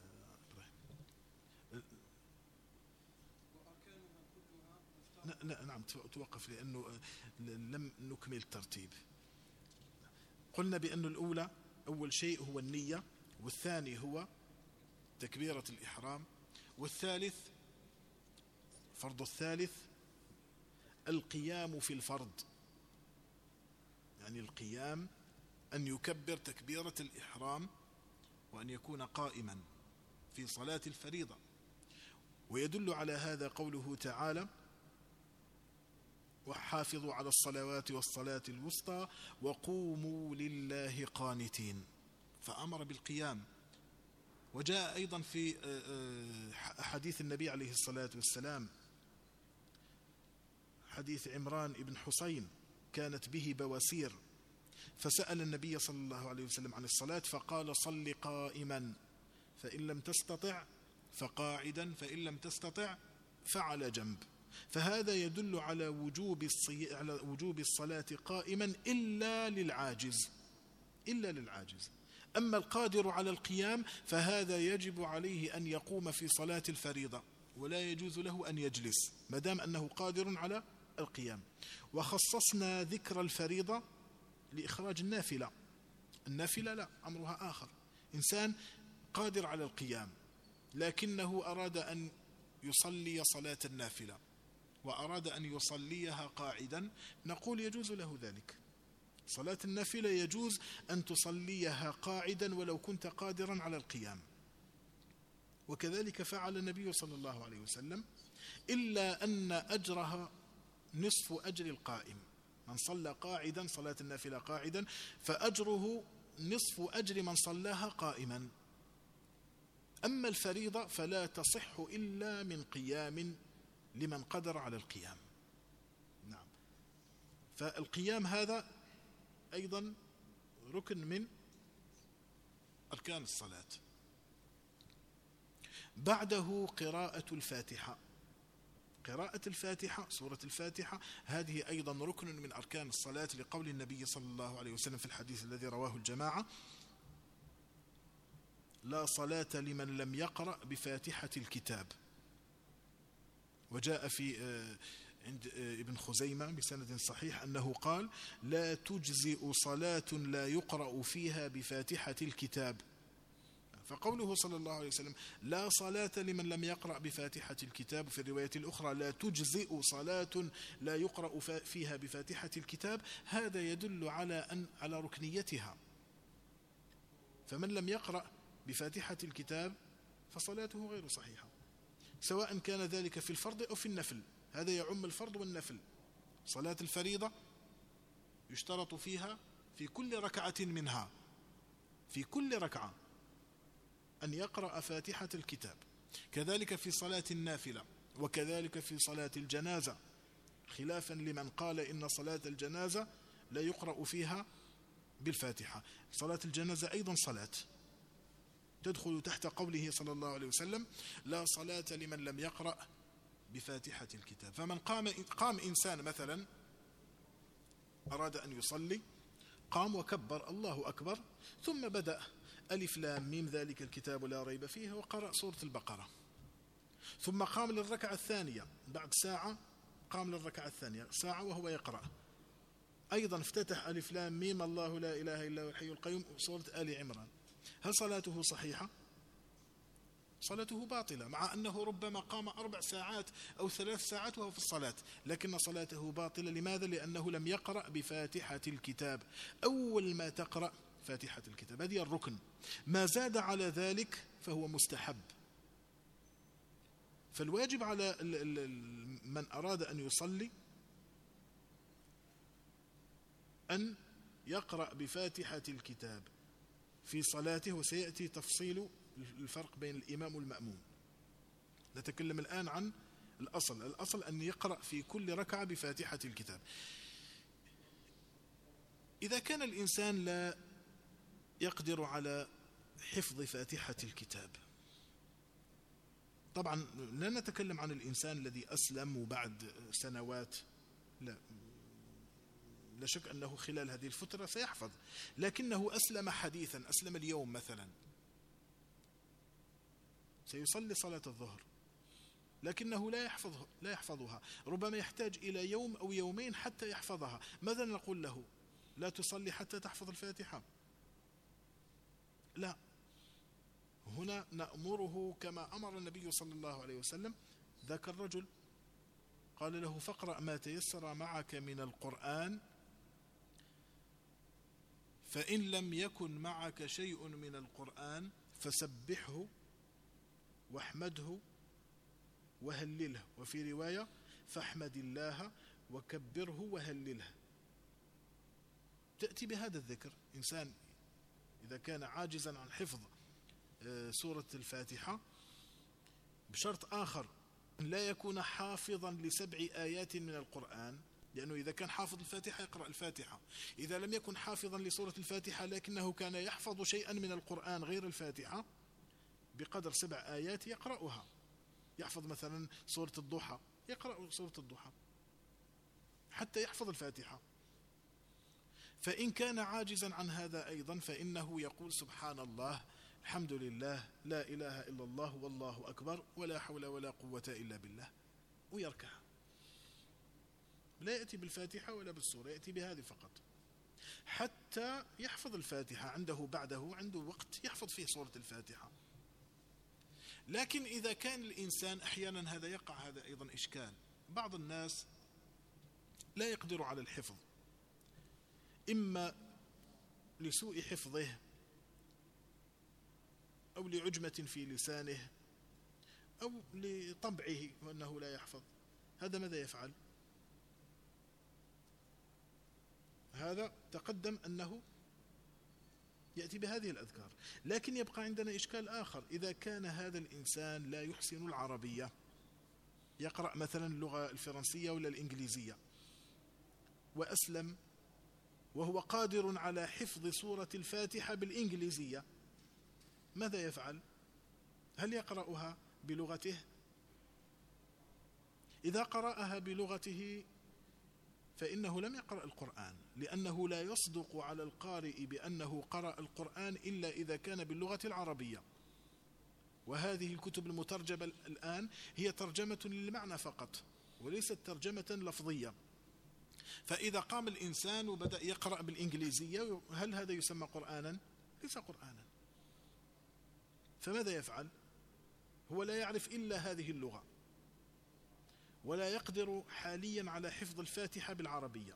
نعم توقف لأنه لم نكمل الترتيب. قلنا بأن الأولى أول شيء هو النية، والثاني هو تكبيرة الإحرام، والثالث فرض الثالث القيام في الفرض، يعني القيام أن يكبر تكبيرة الإحرام وأن يكون قائما في صلاة الفريضة. ويدل على هذا قوله تعالى وحافظوا على الصلوات والصلاة الوسطى وقوموا لله قانتين، فأمر بالقيام. وجاء أيضا في حديث النبي عليه الصلاة والسلام حديث عمران بن حسين كانت به بواسير، فسأل النبي صلى الله عليه وسلم عن الصلاة فقال صل قائما، فإن لم تستطع فقاعدا، فإن لم تستطع فعلى جنب. فهذا يدل على وجوب الصلاة قائما إلا للعاجز. أما القادر على القيام فهذا يجب عليه أن يقوم في صلاة الفريضة، ولا يجوز له أن يجلس ما دام أنه قادر على القيام. وخصصنا ذكر الفريضة لإخراج النافلة. النافلة لا، أمرها آخر، إنسان قادر على القيام لكنه أراد أن يصلي صلاة النافلة وأراد أن يصليها قاعدا، نقول يجوز له ذلك. صلاة النافلة يجوز أن تصليها قاعدا ولو كنت قادرا على القيام، وكذلك فعل النبي صلى الله عليه وسلم، إلا أن أجرها نصف أجر القائم. من صلى قاعدا صلاة النافلة قاعدا فأجره نصف أجر من صلاها قائما. أما الفريضة فلا تصح إلا من قيام لمن قدر على القيام. نعم، فالقيام هذا أيضا ركن من أركان الصلاة. بعده قراءة الفاتحة. قراءة الفاتحة، سورة الفاتحة، هذه أيضا ركن من أركان الصلاة لقول النبي صلى الله عليه وسلم في الحديث الذي رواه الجماعة لا صلاة لمن لم يقرأ بفاتحة الكتاب. وجاء في عند ابن خزيمة بسند صحيح أنه قال لا تجزئ صلاة لا يقرأ فيها بفاتحة الكتاب. فقوله صلى الله عليه وسلم لا صلاة لمن لم يقرأ بفاتحة الكتاب، في الرواية الأخرى لا تجزئ صلاة لا يقرأ فيها بفاتحة الكتاب، هذا يدل على ركنيتها. فمن لم يقرأ بفاتحة الكتاب فصلاته غير صحيحة، سواء كان ذلك في الفرض أو في النفل، هذا يعم الفرض والنفل. صلاة الفريضة يشترط فيها في كل ركعة منها، في كل ركعة، أن يقرأ فاتحة الكتاب. كذلك في صلاة النافلة، وكذلك في صلاة الجنازة، خلافا لمن قال إن صلاة الجنازة لا يقرأ فيها بالفاتحة. صلاة الجنازة أيضا صلاة تدخل تحت قوله صلى الله عليه وسلم: لا صلاة لمن لم يقرأ بفاتحة الكتاب. فمن قام إنسان مثلا أراد أن يصلي، قام وكبر الله أكبر، ثم بدأ ألف لام ميم ذلك الكتاب لا ريب فيه، وقرأ سورة البقرة، ثم قام للركعة الثانية بعد ساعة، قام للركعة الثانية ساعة وهو يقرأ أيضا، افتتح ألف لام ميم الله لا إله إلا هو الحي القيوم سورة آل عمران. هل صلاته صحيحة؟ صلاته باطلة، مع أنه ربما قام 4 ساعات أو 3 ساعات وهو في الصلاة، لكن صلاته باطلة. لماذا؟ لأنه لم يقرأ بفاتحة الكتاب. أول ما تقرأ فاتحة الكتاب، هذه الركن، ما زاد على ذلك فهو مستحب. فالواجب على من أراد أن يصلي أن يقرأ بفاتحة الكتاب في صلاته، وسيأتي تفصيل الفرق بين الإمام والمأموم. نتكلم الآن عن الأصل أن يقرأ في كل ركعة بفاتحة الكتاب. إذا كان الإنسان لا يقدر على حفظ فاتحة الكتاب، طبعا لا نتكلم عن الإنسان الذي أسلم بعد سنوات، لا شك أنه خلال هذه الفترة سيحفظ، لكنه أسلم حديثا، أسلم اليوم مثلا، سيصلي صلاة الظهر لكنه لا يحفظها، ربما يحتاج إلى يوم أو يومين حتى يحفظها. ماذا نقول له؟ لا تصلي حتى تحفظ الفاتحة؟ لا، هنا نأمره كما أمر النبي صلى الله عليه وسلم ذاك الرجل، قال له: فاقرأ ما تيسر معك من القرآن، فإن لم يكن معك شيء من القرآن فسبحه واحمده وهلله، وفي رواية: فاحمد الله وكبره وهلله. تأتي بهذا الذكر. إنسان إذا كان عاجزا عن حفظ سورة الفاتحة، بشرط آخر لا يكون حافظا ل7 آيات من القرآن، لأنه إذا كان حافظ الفاتحة يقرأ الفاتحة. إذا لم يكن حافظا لسورة الفاتحة لكنه كان يحفظ شيئا من القرآن غير الفاتحة بقدر 7 آيات يقرأها. يحفظ مثلا سورة الضحى، يقرأ سورة الضحى حتى يحفظ الفاتحة. فإن كان عاجزا عن هذا أيضا فإنه يقول: سبحان الله، الحمد لله، لا إله إلا الله، والله أكبر، ولا حول ولا قوة إلا بالله، ويركع. لا يأتي بالفاتحة ولا بالسورة، يأتي بهذه فقط حتى يحفظ الفاتحة. عنده وقت يحفظ فيه سورة الفاتحة. لكن إذا كان الإنسان أحيانا هذا يقع، هذا أيضا إشكال، بعض الناس لا يقدر على الحفظ، إما لسوء حفظه أو لعجمة في لسانه أو لطبعه وأنه لا يحفظ. هذا ماذا يفعل؟ هذا تقدم أنه يأتي بهذه الأذكار. لكن يبقى عندنا إشكال آخر، إذا كان هذا الإنسان لا يحسن العربية، يقرأ مثلا اللغة الفرنسية ولا الإنجليزية، وأسلم وهو قادر على حفظ سورة الفاتحة بالإنجليزية، ماذا يفعل؟ هل يقرأها بلغته؟ إذا قرأها بلغته فإنه لم يقرأ القرآن، لأنه لا يصدق على القارئ بأنه قرأ القرآن إلا إذا كان باللغة العربية. وهذه الكتب المترجمة الآن هي ترجمة للمعنى فقط وليست ترجمة لفظية. فإذا قام الإنسان وبدأ يقرأ بالإنجليزية، هل هذا يسمى قرآنا؟ ليس قرآنا. فماذا يفعل؟ هو لا يعرف إلا هذه اللغة، ولا يقدر حاليا على حفظ الفاتحة بالعربية.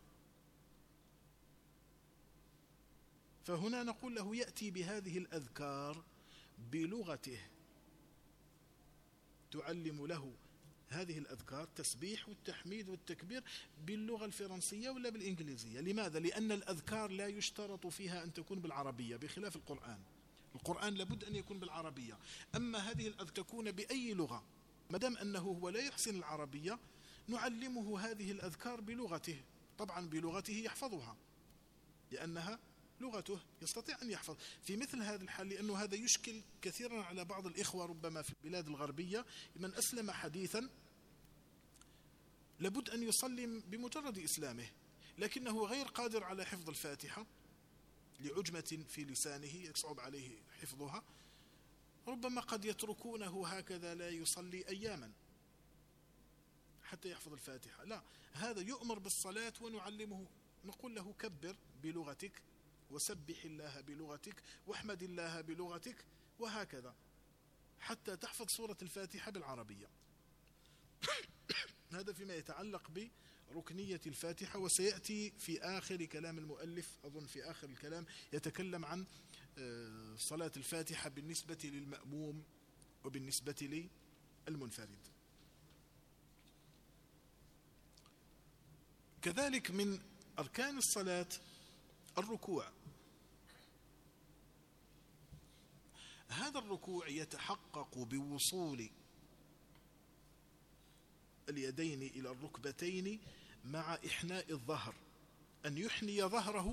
فهنا نقول له يأتي بهذه الأذكار بلغته، تعلم له هذه الأذكار تسبيح والتحميد والتكبير باللغة الفرنسية ولا بالإنجليزية. لماذا؟ لأن الأذكار لا يشترط فيها أن تكون بالعربية بخلاف القرآن. القرآن لابد أن يكون بالعربية، أما هذه الأذكار تكون بأي لغة. مدام أنه هو لا يحسن العربية نعلمه هذه الأذكار بلغته، طبعا بلغته يحفظها لأنها لغته يستطيع أن يحفظ. في مثل هذا الحال، لأنه هذا يشكل كثيرا على بعض الإخوة ربما في البلاد الغربية، من أسلم حديثا لابد أن يصلي بمجرد إسلامه لكنه غير قادر على حفظ الفاتحة لعجمة في لسانه يصعب عليه حفظها، ربما قد يتركونه هكذا لا يصلي أياما حتى يحفظ الفاتحة. لا، هذا يؤمر بالصلاة ونعلمه، نقول له كبر بلغتك وسبح الله بلغتك واحمد الله بلغتك وهكذا حتى تحفظ سورة الفاتحة بالعربية. هذا فيما يتعلق بركنية الفاتحة. وسيأتي في آخر كلام المؤلف، أظن في آخر الكلام يتكلم عن صلاة الفاتحة بالنسبة للمأموم وبالنسبة للمنفرد. كذلك من أركان الصلاة الركوع. هذا الركوع يتحقق بوصول اليدين إلى الركبتين مع إحناء الظهر، أن يحني ظهره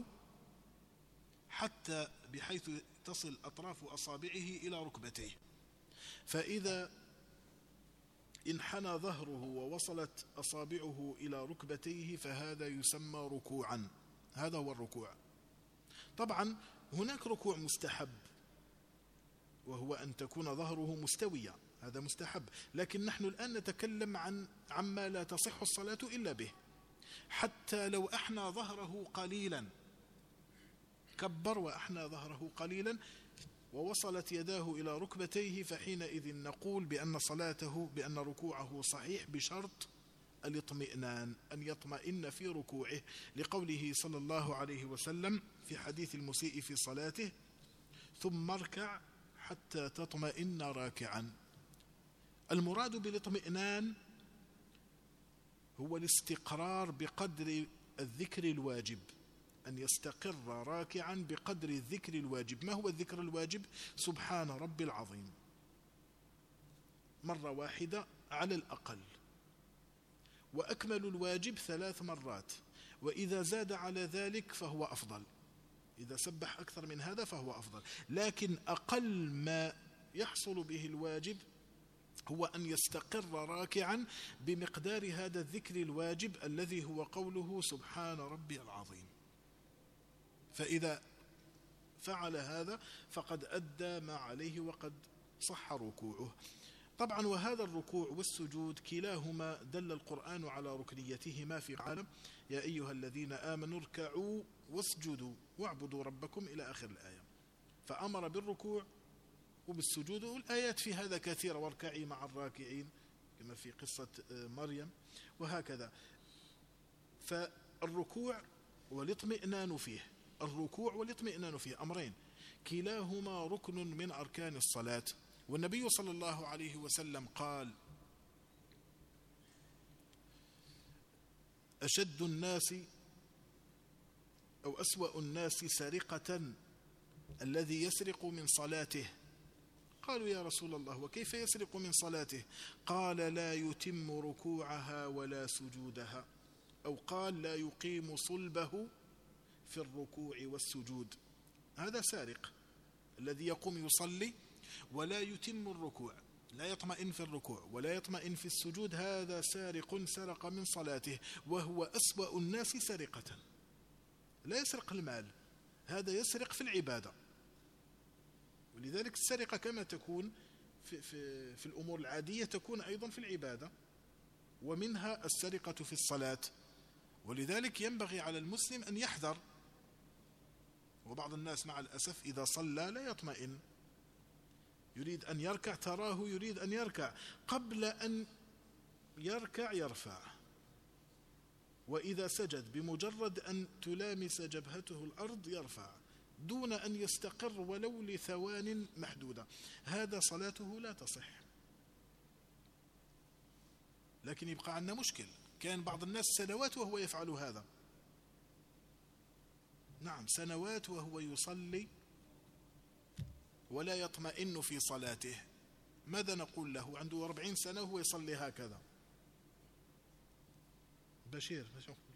حتى بحيث تصل أطراف أصابعه إلى ركبتيه، فإذا انحنى ظهره ووصلت أصابعه إلى ركبتيه فهذا يسمى ركوعا. هذا هو الركوع. طبعا هناك ركوع مستحب وهو أن تكون ظهره مستويا، هذا مستحب، لكن نحن الآن نتكلم عما لا تصح الصلاة إلا به. حتى لو أحنى ظهره قليلا، كبر وأحنى ظهره قليلا ووصلت يداه إلى ركبتيه، فحينئذ نقول بأن صلاته بأن ركوعه صحيح بشرط الاطمئنان، أن يطمئن في ركوعه، لقوله صلى الله عليه وسلم في حديث المسيء في صلاته: ثم اركع حتى تطمئن راكعا. المراد بالاطمئنان هو الاستقرار بقدر الذكر الواجب، أن يستقر راكعا بقدر الذكر الواجب. ما هو الذكر الواجب؟ سبحان ربي العظيم مرة واحدة على الأقل، وأكمل الواجب 3 مرات، وإذا زاد على ذلك فهو أفضل، إذا سبح أكثر من هذا فهو أفضل، لكن أقل ما يحصل به الواجب هو أن يستقر راكعا بمقدار هذا الذكر الواجب الذي هو قوله سبحان ربي العظيم. فإذا فعل هذا فقد أدى ما عليه وقد صح ركوعه. طبعا وهذا الركوع والسجود كلاهما دل القرآن على ركنيتهما في قوله: يا أيها الذين آمنوا اركعوا واسجدوا واعبدوا ربكم إلى آخر الآية. فأمر بالركوع وبالسجود، والآيات في هذا كثيرة: واركعي مع الراكعين كما في قصة مريم وهكذا. فالركوع والاطمئنان فيه، الركوع والاطمئنان فيه أمرين كلاهما ركن من أركان الصلاة. والنبي صلى الله عليه وسلم قال: أشد الناس أو أسوأ الناس سرقة الذي يسرق من صلاته. قالوا: يا رسول الله وكيف يسرق من صلاته؟ قال: لا يتم ركوعها ولا سجودها، أو قال: لا يقيم صلبه في الركوع والسجود. هذا سارق الذي يقوم يصلي ولا يتم الركوع، لا يطمئن في الركوع ولا يطمئن في السجود، هذا سارق سرق من صلاته، وهو أسوأ الناس سرقة. لا يسرق المال، هذا يسرق في العبادة. ولذلك السرقة كما تكون في الأمور العادية تكون أيضا في العبادة، ومنها السرقة في الصلاة. ولذلك ينبغي على المسلم أن يحذر. وبعض الناس مع الأسف إذا صلى لا يطمئن، يريد أن يركع، تراه يريد أن يركع، قبل أن يركع يرفع، وإذا سجد بمجرد أن تلامس جبهته الأرض يرفع دون أن يستقر ولو لثوان محدودة. هذا صلاته لا تصح. لكن يبقى عندنا مشكل، كان بعض الناس سنوات وهو يفعل هذا. نعم، سنوات وهو يصلي ولا يطمئن في صلاته. ماذا نقول له؟ عنده 40 سنة وهو يصلي هكذا. بشير ماذا نقول؟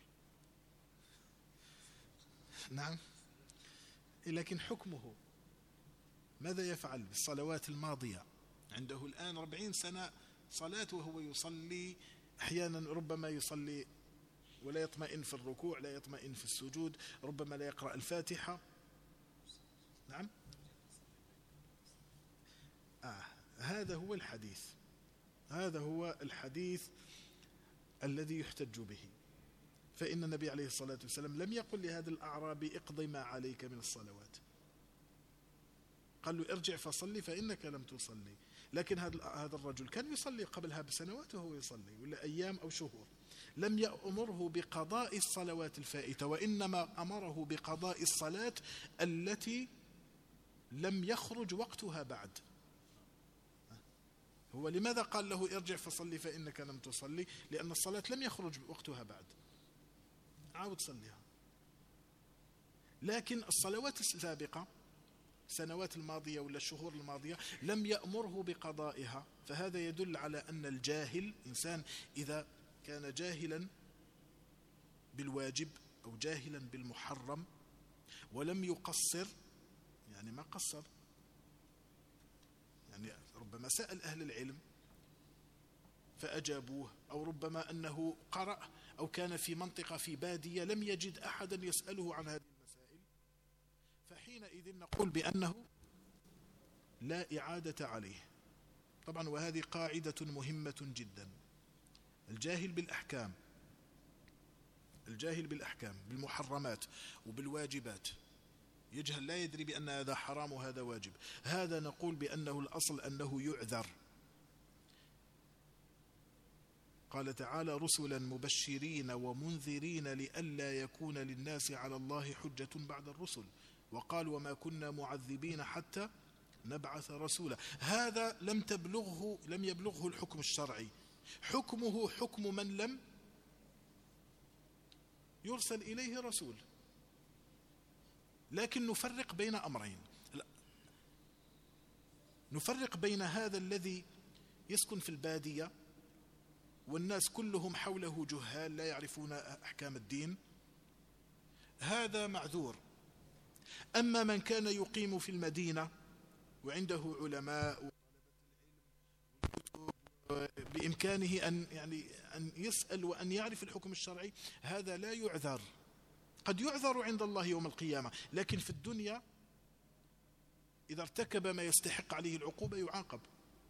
نعم، لكن حكمه ماذا يفعل بالصلوات الماضية؟ عنده الآن 40 سنة صلاة وهو يصلي، أحيانا ربما يصلي ولا يطمئن في الركوع، لا يطمئن في السجود، ربما لا يقرأ الفاتحة. نعم، هذا هو الحديث، هذا هو الحديث الذي يحتج به. فإن النبي عليه الصلاة والسلام لم يقل لهذا الأعرابي اقضي ما عليك من الصلوات، قال له ارجع فصلي فإنك لم تصلي. لكن هذا الرجل كان يصلي قبلها بسنوات وهو يصلي، ولا أيام أو شهور. لم يأمره بقضاء الصلوات الفائتة، وإنما أمره بقضاء الصلاة التي لم يخرج وقتها بعد. هو لماذا قال له ارجع فصلي فإنك لم تصلي؟ لأن الصلاة لم يخرج وقتها بعد، عاود صليها. لكن الصلوات السابقة، السنوات الماضية ولا الشهور الماضية، لم يأمره بقضائها. فهذا يدل على أن الجاهل، إنسان إذا كان جاهلا بالواجب أو جاهلا بالمحرم ولم يقصر، يعني ما قصر، يعني ربما سأل أهل العلم فأجابوه، أو ربما أنه قرأ أو كان في منطقة في بادية لم يجد أحدا يسأله عن هذه المسائل، فحينئذ نقول بأنه لا إعادة عليه. طبعا وهذه قاعدة مهمة جدا. الجاهل بالأحكام، الجاهل بالأحكام بالمحرمات وبالواجبات، يجهل لا يدري بأن هذا حرام وهذا واجب، هذا نقول بأنه الأصل أنه يعذر. قال تعالى رسلا مبشرين ومنذرين لئلا يكون للناس على الله حجة بعد الرسل، وقال وما كنا معذبين حتى نبعث رسولا. هذا لم يبلغه الحكم الشرعي، حكمه حكم من لم يرسل إليه رسول. لكن نفرق بين أمرين، نفرق بين هذا الذي يسكن في البادية والناس كلهم حوله جهال لا يعرفون أحكام الدين، هذا معذور. أما من كان يقيم في المدينة وعنده علماء بإمكانه أن يسأل وأن يعرف الحكم الشرعي، هذا لا يعذر. قد يعذر عند الله يوم القيامة، لكن في الدنيا إذا ارتكب ما يستحق عليه العقوبة يعاقب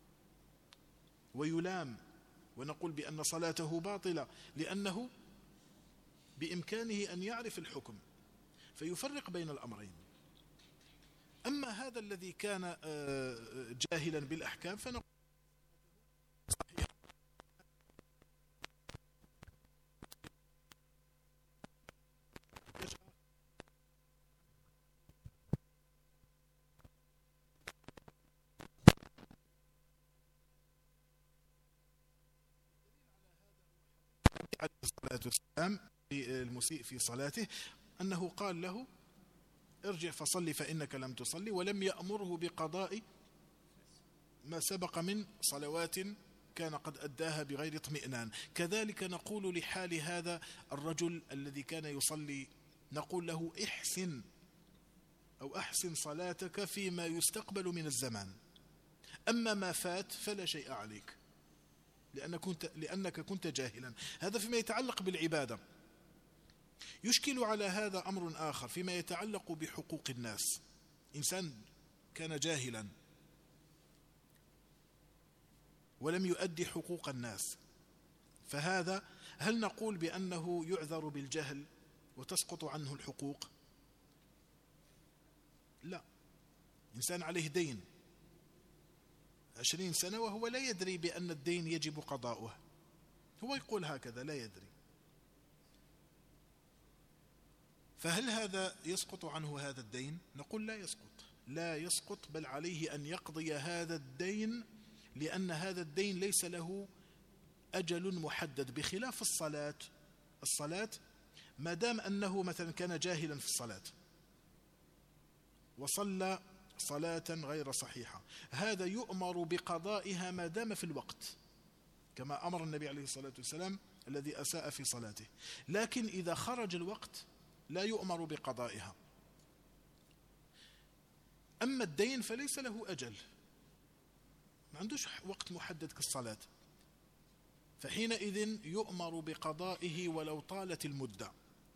ويلام، ونقول بأن صلاته باطلة لأنه بإمكانه أن يعرف الحكم، فيفرق بين الأمرين. أما هذا الذي كان جاهلا بالأحكام فنقول صحيح. عليه الصلاة والسلام المسيء في صلاته أنه قال له ارجع فصلي فإنك لم تصلي، ولم يأمره بقضاء ما سبق من صلوات كان قد أداها بغير اطمئنان. كذلك نقول لحال هذا الرجل الذي كان يصلي، نقول له احسن أو أحسن صلاتك فيما يستقبل من الزمان، أما ما فات فلا شيء عليك لأنك كنت جاهلا. هذا فيما يتعلق بالعبادة. يشكل على هذا أمر آخر فيما يتعلق بحقوق الناس. إنسان كان جاهلا ولم يؤدي حقوق الناس، فهذا هل نقول بأنه يعذر بالجهل وتسقط عنه الحقوق؟ لا. إنسان عليه دين 20 سنة وهو لا يدري بأن الدين يجب قضاؤه، هو يقول هكذا لا يدري، فهل هذا يسقط عنه هذا الدين؟ نقول لا يسقط، لا يسقط، بل عليه أن يقضي هذا الدين، لأن هذا الدين ليس له أجل محدد، بخلاف الصلاة ما دام أنه مثلا كان جاهلا في الصلاة وصلى صلاة غير صحيحة، هذا يؤمر بقضائها ما دام في الوقت، كما أمر النبي عليه الصلاة والسلام الذي أساء في صلاته. لكن إذا خرج الوقت لا يؤمر بقضائها. أما الدين فليس له أجل، ما عندوش وقت محدد كالصلاة، فحينئذ يؤمر بقضائه ولو طالت المدة.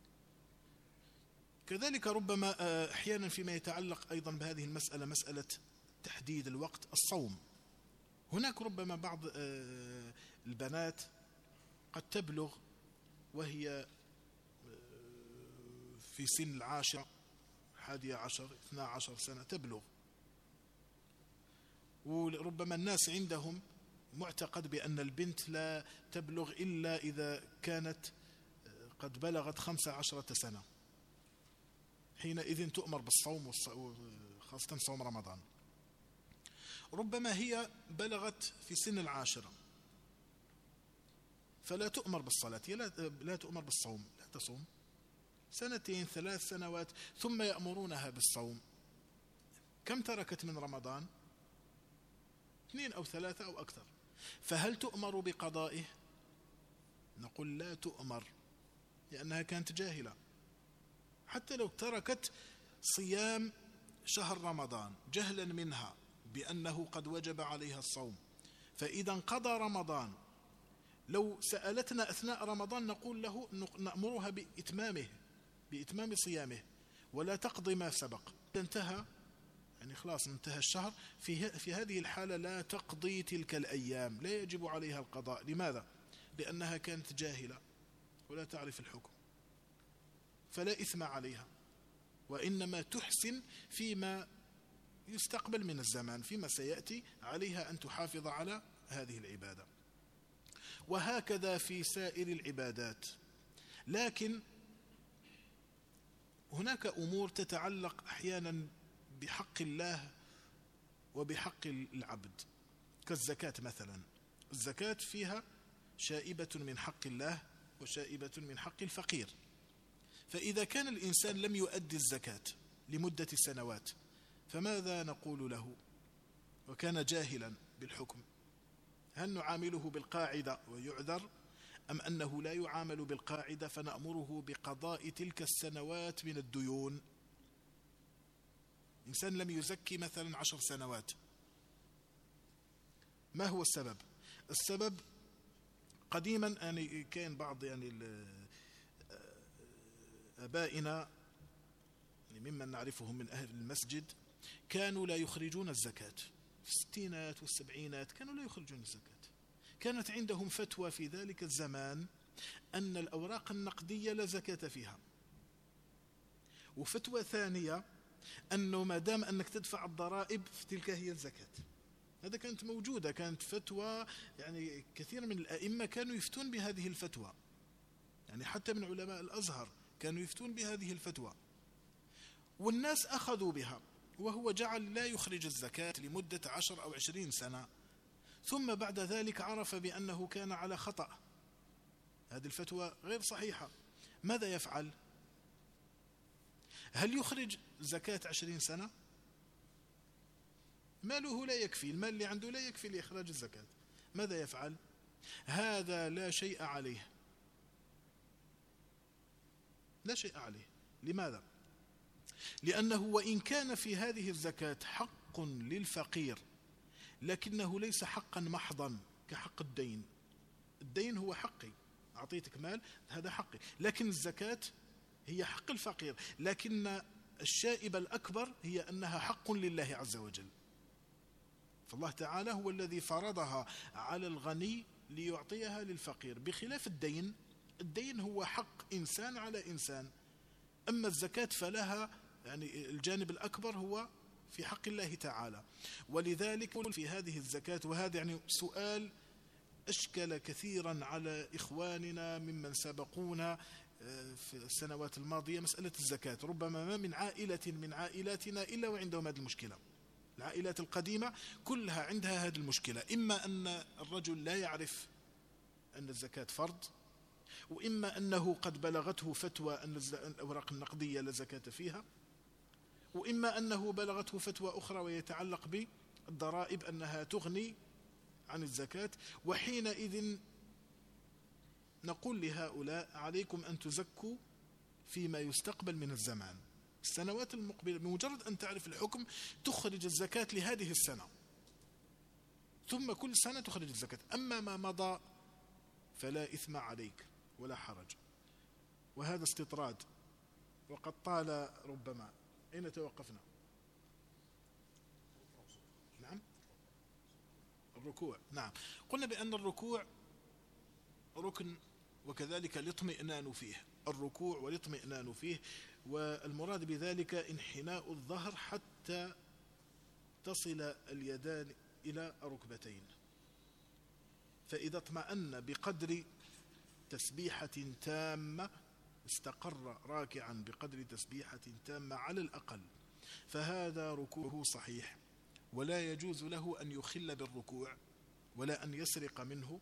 كذلك ربما أحيانا فيما يتعلق أيضا بهذه المسألة، مسألة تحديد الوقت، الصوم، هناك ربما بعض البنات قد تبلغ وهي في سن 10 11 12 سنة تبلغ، وربما الناس عندهم معتقد بأن البنت لا تبلغ إلا إذا كانت قد بلغت 15 سنة، حينئذ تؤمر بالصوم خاصة صوم رمضان. ربما هي بلغت في سن 10 فلا تؤمر بالصلاة، هي لا تؤمر بالصوم، لا تصوم 2 3 سنوات ثم يأمرونها بالصوم. كم تركت من رمضان؟ 2 أو 3 أو أكثر. فهل تؤمر بقضائه؟ نقول لا تؤمر، لأنها كانت جاهلة. حتى لو تركت صيام شهر رمضان جهلا منها بأنه قد وجب عليها الصوم، فإذا انقضى رمضان لو سألتنا أثناء رمضان نقول له نأمرها بإتمام صيامه ولا تقضي ما سبق. انتهى يعني خلاص انتهى الشهر، في هذه الحالة لا تقضي تلك الأيام، لا يجب عليها القضاء. لماذا؟ لأنها كانت جاهلة ولا تعرف الحكم، فلا إثم عليها، وإنما تحسن فيما يستقبل من الزمان، فيما سيأتي عليها أن تحافظ على هذه العبادة. وهكذا في سائر العبادات. لكن هناك أمور تتعلق أحيانا بحق الله وبحق العبد، كالزكاة مثلا. الزكاة فيها شائبة من حق الله وشائبة من حق الفقير. فإذا كان الإنسان لم يؤدي الزكاة لمدة سنوات فماذا نقول له وكان جاهلا بالحكم؟ هل نعامله بالقاعدة ويعذر، أم أنه لا يعامل بالقاعدة فنأمره بقضاء تلك السنوات من الديون؟ إنسان لم يزكي مثلا 10 سنوات، ما هو السبب؟ السبب قديما يعني كان بعض يعني آبائنا ممن نعرفهم من أهل المسجد كانوا لا يخرجون الزكاة، في الستينات والسبعينات كانوا لا يخرجون الزكاة. كانت عندهم فتوى في ذلك الزمان أن الأوراق النقدية لا زكاة فيها، وفتوى ثانية أنه ما دام أنك تدفع الضرائب فتلك هي الزكاة. هذا كانت موجودة، كانت فتوى يعني كثير من الأئمة كانوا يفتون بهذه الفتوى، يعني حتى من علماء الأزهر كانوا يفتون بهذه الفتوى، والناس أخذوا بها، وهو جعل لا يخرج الزكاة لمدة 10 أو 20 سنة، ثم بعد ذلك عرف بأنه كان على خطأ، هذه الفتوى غير صحيحة. ماذا يفعل؟ هل يخرج زكاة 20 سنة؟ ماله لا يكفي، المال اللي عنده لا يكفي لإخراج الزكاة. ماذا يفعل؟ هذا لا شيء عليه، لا شيء عليه. لماذا؟ لأنه وإن كان في هذه الزكاة حق للفقير لكنه ليس حقا محضا كحق الدين. الدين هو حقي، أعطيتك مال هذا حقي، لكن الزكاة هي حق الفقير، لكن الشائبة الأكبر هي أنها حق لله عز وجل. فالله تعالى هو الذي فرضها على الغني ليعطيها للفقير، بخلاف الدين. الدين هو حق إنسان على إنسان، أما الزكاة فلها يعني الجانب الأكبر هو في حق الله تعالى. ولذلك في هذه الزكاة، وهذا يعني سؤال أشكل كثيرا على إخواننا ممن سبقونا في السنوات الماضية، مسألة الزكاة. ربما ما من عائلة من عائلاتنا إلا وعندهم هذه المشكلة. العائلات القديمة كلها عندها هذه المشكلة، إما أن الرجل لا يعرف أن الزكاة فرض، وإما أنه قد بلغته فتوى أن الأوراق النقدية لا زكاة فيها، وإما أنه بلغته فتوى أخرى ويتعلق بالضرائب أنها تغني عن الزكاة. وحينئذ نقول لهؤلاء عليكم أن تزكوا فيما يستقبل من الزمان، السنوات المقبلة. بمجرد أن تعرف الحكم تخرج الزكاة لهذه السنة، ثم كل سنة تخرج الزكاة. أما ما مضى فلا إثم عليك ولا حرج. وهذا استطراد وقد طال ربما. أين توقفنا؟ نعم، الركوع. نعم، قلنا بأن الركوع ركن، وكذلك الاطمئنان فيه، الركوع والاطمئنان فيه. والمراد بذلك انحناء الظهر حتى تصل اليدان إلى الركبتين. فإذا اطمأن بقدر تسبيحة تامة استقر راكعا بقدر تسبيحة تامة على الأقل، فهذا ركوعه صحيح، ولا يجوز له أن يخل بالركوع ولا أن يسرق منه.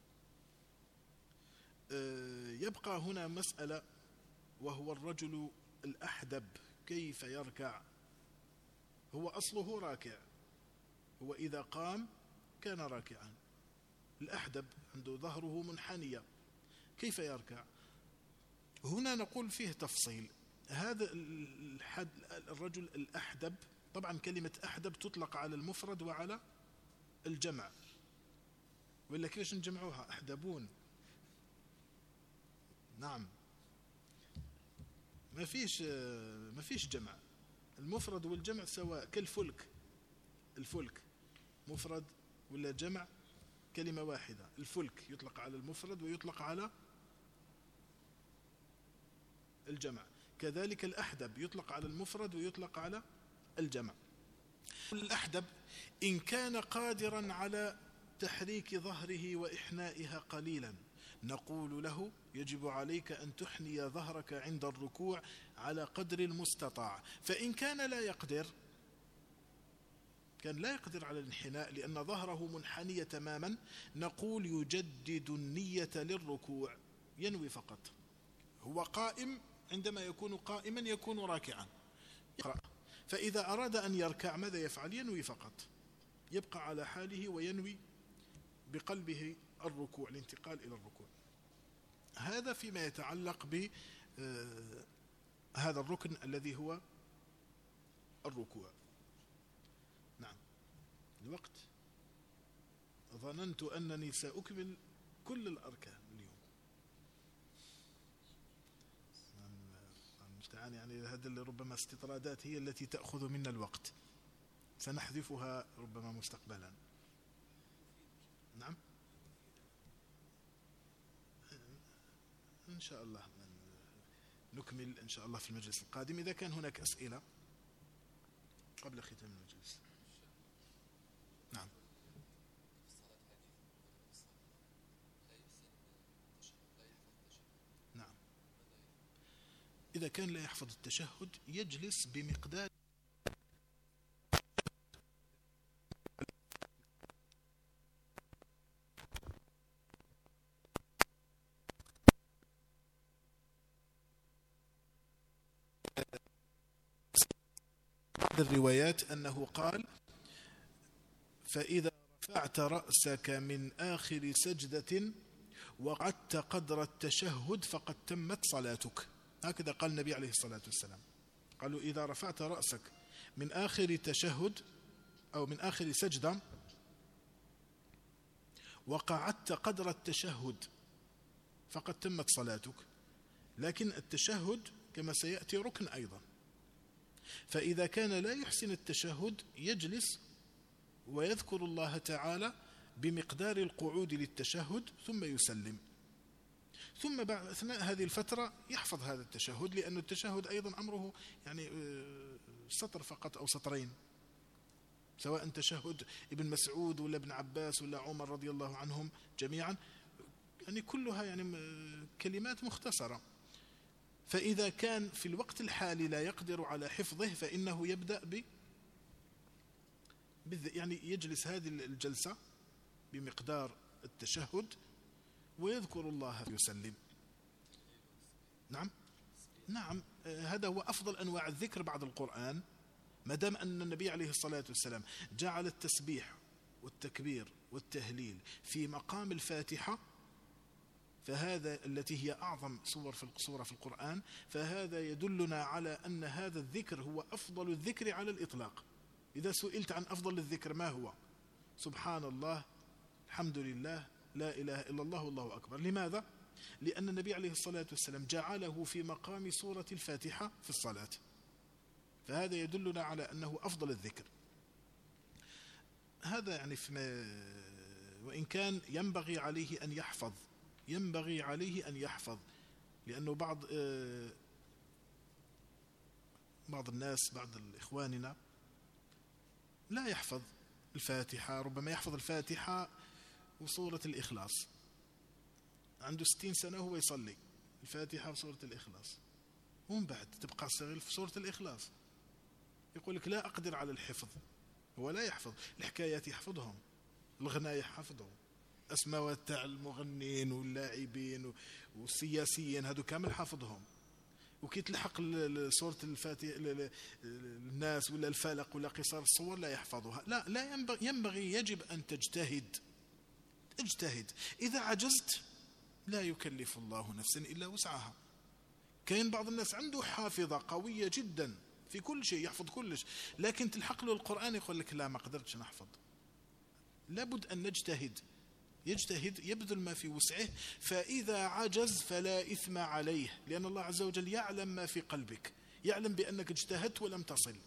يبقى هنا مسألة، وهو الرجل الأحدب كيف يركع؟ هو أصله راكع، هو إذا قام كان راكعا. الأحدب عنده ظهره منحنية، كيف يركع؟ هنا نقول فيه تفصيل. هذا الرجل الأحدب، طبعا كلمة أحدب تطلق على المفرد وعلى الجمع، ولا كيف نجمعوها؟ أحدبون. نعم، ما فيش جمع، المفرد والجمع سواء، كالفلك. الفلك مفرد ولا جمع؟ كلمة واحدة. الفلك يطلق على المفرد ويطلق على الجمع، كذلك الأحدب يطلق على المفرد ويطلق على الجمع. الأحدب إن كان قادرا على تحريك ظهره وإحنائها قليلا نقول له يجب عليك أن تحني ظهرك عند الركوع على قدر المستطاع. فإن كان لا يقدر، على الانحناء لأن ظهره منحنية تماما، نقول يجدد النية للركوع، ينوي فقط. هو قائم، عندما يكون قائما يكون راكعا يقرأ. فإذا أراد أن يركع ماذا يفعل؟ ينوي فقط، يبقى على حاله وينوي بقلبه الركوع، الانتقال إلى الركوع. هذا فيما يتعلق بهذا الركن الذي هو الركوع. نعم، الوقت ظننت أنني سأكمل كل الأركان اليوم. المستعان، يعني هذا اللي ربما استطرادات هي التي تأخذ منا الوقت، سنحذفها ربما مستقبلا. نعم، إن شاء الله نكمل إن شاء الله في المجلس القادم، إذا كان هناك أسئلة قبل ختام المجلس. نعم، نعم، إذا كان لا يحفظ التشهد يجلس بمقدار الروايات أنه قال: فإذا رفعت رأسك من آخر سجدة وقعدت قدر التشهد فقد تمت صلاتك. هكذا قال النبي عليه الصلاة والسلام، قالوا إذا رفعت رأسك من آخر تشهد أو من آخر سجدة وقعدت قدر التشهد فقد تمت صلاتك. لكن التشهد كما سيأتي ركن أيضا، فإذا كان لا يحسن التشهد يجلس ويذكر الله تعالى بمقدار القعود للتشهد ثم يسلم، ثم بعد أثناء هذه الفترة يحفظ هذا التشهد، لأن التشهد أيضا أمره يعني سطر فقط أو سطرين، سواء تشهد ابن مسعود ولا ابن عباس ولا عمر رضي الله عنهم جميعا، يعني كلها يعني كلمات مختصرة. فإذا كان في الوقت الحالي لا يقدر على حفظه فإنه يبدأ يعني يجلس هذه الجلسة بمقدار التشهد ويذكر الله يسلم. نعم هذا هو أفضل أنواع الذكر بعد القرآن، ما دام أن النبي عليه الصلاة والسلام جعل التسبيح والتكبير والتهليل في مقام الفاتحة، فهذا التي هي أعظم سورة في القرآن، فهذا يدلنا على أن هذا الذكر هو أفضل الذكر على الإطلاق. إذا سئلت عن أفضل الذكر ما هو؟ سبحان الله، الحمد لله، لا إله إلا الله، والله أكبر. لماذا؟ لأن النبي عليه الصلاة والسلام جعله في مقام سورة الفاتحة في الصلاة، فهذا يدلنا على أنه أفضل الذكر. هذا يعني وإن كان ينبغي عليه أن يحفظ، لأنه بعض الناس، بعض إخواننا لا يحفظ الفاتحة، ربما يحفظ الفاتحة وسورة الإخلاص، عنده 60 سنة وهو يصلي الفاتحة وسورة الإخلاص، ومن بعد تبقى صغير في سورة الإخلاص يقول لك لا أقدر على الحفظ. هو لا يحفظ الحكايات، يحفظهم، الغناء يحفظهم، أسماء تاع المغنين واللاعبين والسياسيين هذو كامل حافظهم. وكي تلحق سورة الفاتحة الناس ولا الفلق ولا قصار الصور لا يحفظها. لا ينبغي يجب أن اجتهد. إذا عجزت لا يكلف الله نفسا إلا وسعها. كاين بعض الناس عنده حافظة قوية جدا في كل شيء، يحفظ كلش، لكن تلحق له القرآن يقول لك لا ما قدرتش نحفظ. لابد أن يجتهد يبذل ما في وسعه، فإذا عجز فلا إثم عليه، لأن الله عز وجل يعلم ما في قلبك، يعلم بأنك اجتهدت ولم تصل،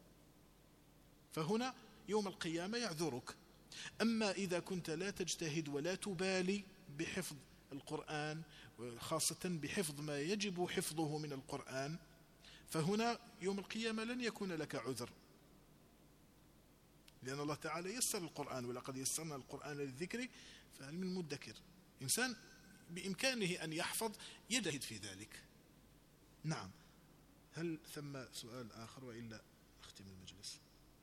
فهنا يوم القيامة يعذرك. أما إذا كنت لا تجتهد ولا تبالي بحفظ القرآن، خاصة بحفظ ما يجب حفظه من القرآن، فهنا يوم القيامة لن يكون لك عذر، لأن الله تعالى يسر القرآن، ولقد يسرنا القرآن للذكر فهل من مدكر. إنسان بإمكانه أن يحفظ يجتهد في ذلك. نعم. هل ثم سؤال آخر وإلا أختم المجلس؟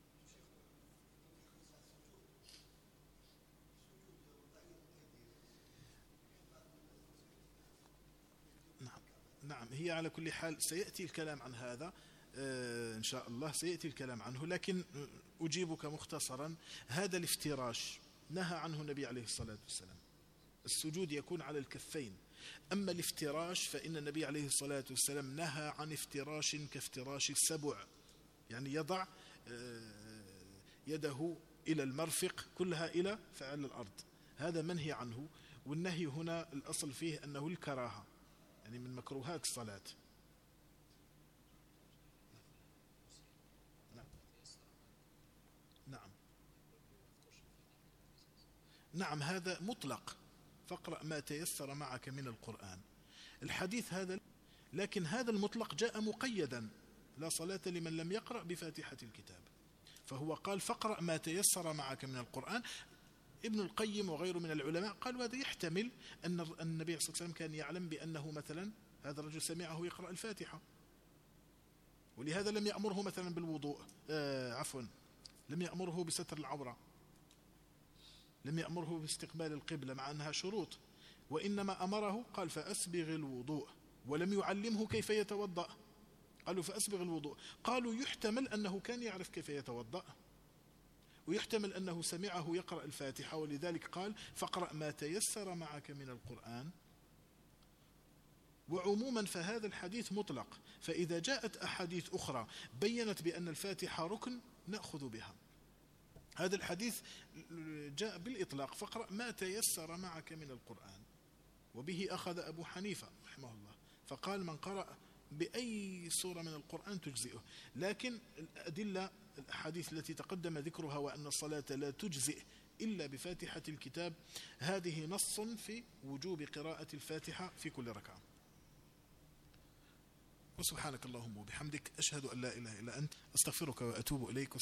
نعم هي على كل حال سيأتي الكلام عن هذا إن شاء الله، سيأتي الكلام عنه، لكن أجيبك مختصرا. هذا الافتراش نهى عنه النبي عليه الصلاة والسلام، السجود يكون على الكفين. أما الافتراش فإن النبي عليه الصلاة والسلام نهى عن افتراش كافتراش السبع، يعني يضع يده إلى المرفق كلها إلى فعل الأرض، هذا منهي عنه. والنهي هنا الأصل فيه أنه الكراهة، يعني من مكروهات الصلاة. نعم هذا مطلق، فاقرأ ما تيسر معك من القرآن، الحديث هذا، لكن هذا المطلق جاء مقيدا، لا صلاة لمن لم يقرأ بفاتحة الكتاب، فهو قال فاقرأ ما تيسر معك من القرآن. ابن القيم وغيره من العلماء قالوا هذا يحتمل أن النبي صلى الله عليه وسلم كان يعلم بأنه مثلا هذا الرجل سمعه يقرأ الفاتحة، ولهذا لم يأمره مثلا بالوضوء، لم يأمره بستر العورة، لم يأمره باستقبال القبلة مع أنها شروط، وإنما أمره قال فأسبغ الوضوء، ولم يعلمه كيف يتوضأ، قالوا فأسبغ الوضوء. قالوا يحتمل أنه كان يعرف كيف يتوضأ، ويحتمل أنه سمعه يقرأ الفاتحة، ولذلك قال فاقرأ ما تيسر معك من القرآن. وعموما فهذا الحديث مطلق، فإذا جاءت أحاديث أخرى بيّنت بأن الفاتحة ركن نأخذ بها. هذا الحديث جاء بالإطلاق فاقرأ ما تيسر معك من القرآن، وبه أخذ أبو حنيفة رحمه الله، فقال من قرأ بأي سورة من القرآن تجزئه. لكن الأدلة الأحاديث التي تقدم ذكرها وأن الصلاة لا تجزئ إلا بفاتحة الكتاب، هذه نص في وجوب قراءة الفاتحة في كل ركعة. وسبحانك اللهم وبحمدك أشهد أن لا إله إلا أنت أستغفرك وأتوب إليك.